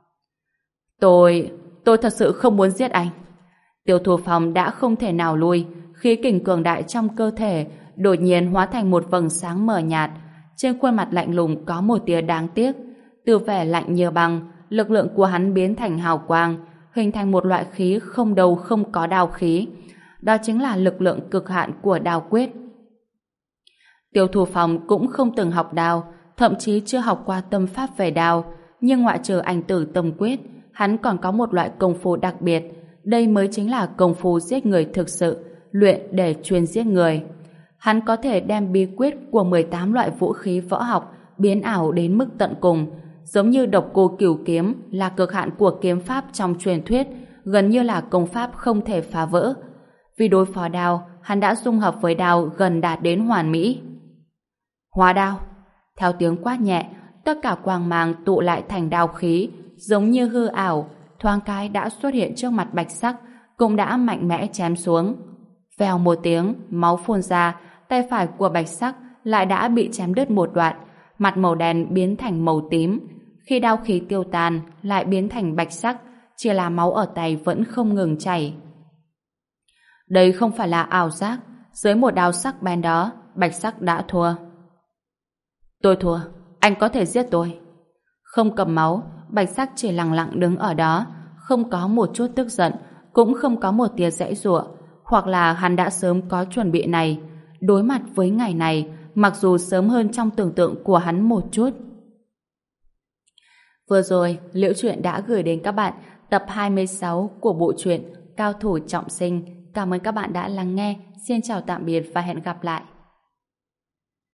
Tôi thật sự không muốn giết anh. Tiêu Thu Phong đã không thể nào lui, khí kình cường đại trong cơ thể đột nhiên hóa thành một vầng sáng mờ nhạt. Trên khuôn mặt lạnh lùng có một tia đáng tiếc. Từ vẻ lạnh như băng, lực lượng của hắn biến thành hào quang, hình thành một loại khí không đầu không có đao khí. Đó chính là lực lượng cực hạn của đao quyết. Tiêu Thu Phong cũng không từng học đao, thậm chí chưa học qua tâm pháp về đao, nhưng ngoại trừ ảnh tử tâm quyết, hắn còn có một loại công phu đặc biệt. Đây mới chính là công phu giết người thực sự, luyện để chuyên giết người. Hắn có thể đem bí quyết của 18 loại vũ khí võ học biến ảo đến mức tận cùng. giống như độc cô cửu kiếm là cực hạn của kiếm pháp trong truyền thuyết, gần như là công pháp không thể phá vỡ. Vì đối phó đao, hắn đã dung hợp với đao gần đạt đến hoàn mỹ. Hóa đao. Theo tiếng quát nhẹ, tất cả quang mang tụ lại thành đao khí, giống như hư ảo, thoáng cái đã xuất hiện trước mặt Bạch Sắc, cũng đã mạnh mẽ chém xuống. Vèo một tiếng, máu phun ra, tay phải của Bạch Sắc lại đã bị chém đứt một đoạn, mặt màu đen biến thành màu tím. Khi đao khí tiêu tan, lại biến thành bạch sắc, chỉ là máu ở tay vẫn không ngừng chảy. Đây không phải là ảo giác, dưới một đao sắc bén đó, Bạch Sắc đã thua. Tôi thua, anh có thể giết tôi. Không cầm máu, Bạch Sắc chỉ lặng lặng đứng ở đó, không có một chút tức giận, cũng không có một tia giãy giụa, hoặc là hắn đã sớm có chuẩn bị này. Đối mặt với ngày này, mặc dù sớm hơn trong tưởng tượng của hắn một chút. Vừa rồi, Liễu Chuyện đã gửi đến các bạn tập 26 của bộ truyện Cao thủ trọng sinh. Cảm ơn các bạn đã lắng nghe. Xin chào tạm biệt và hẹn gặp lại.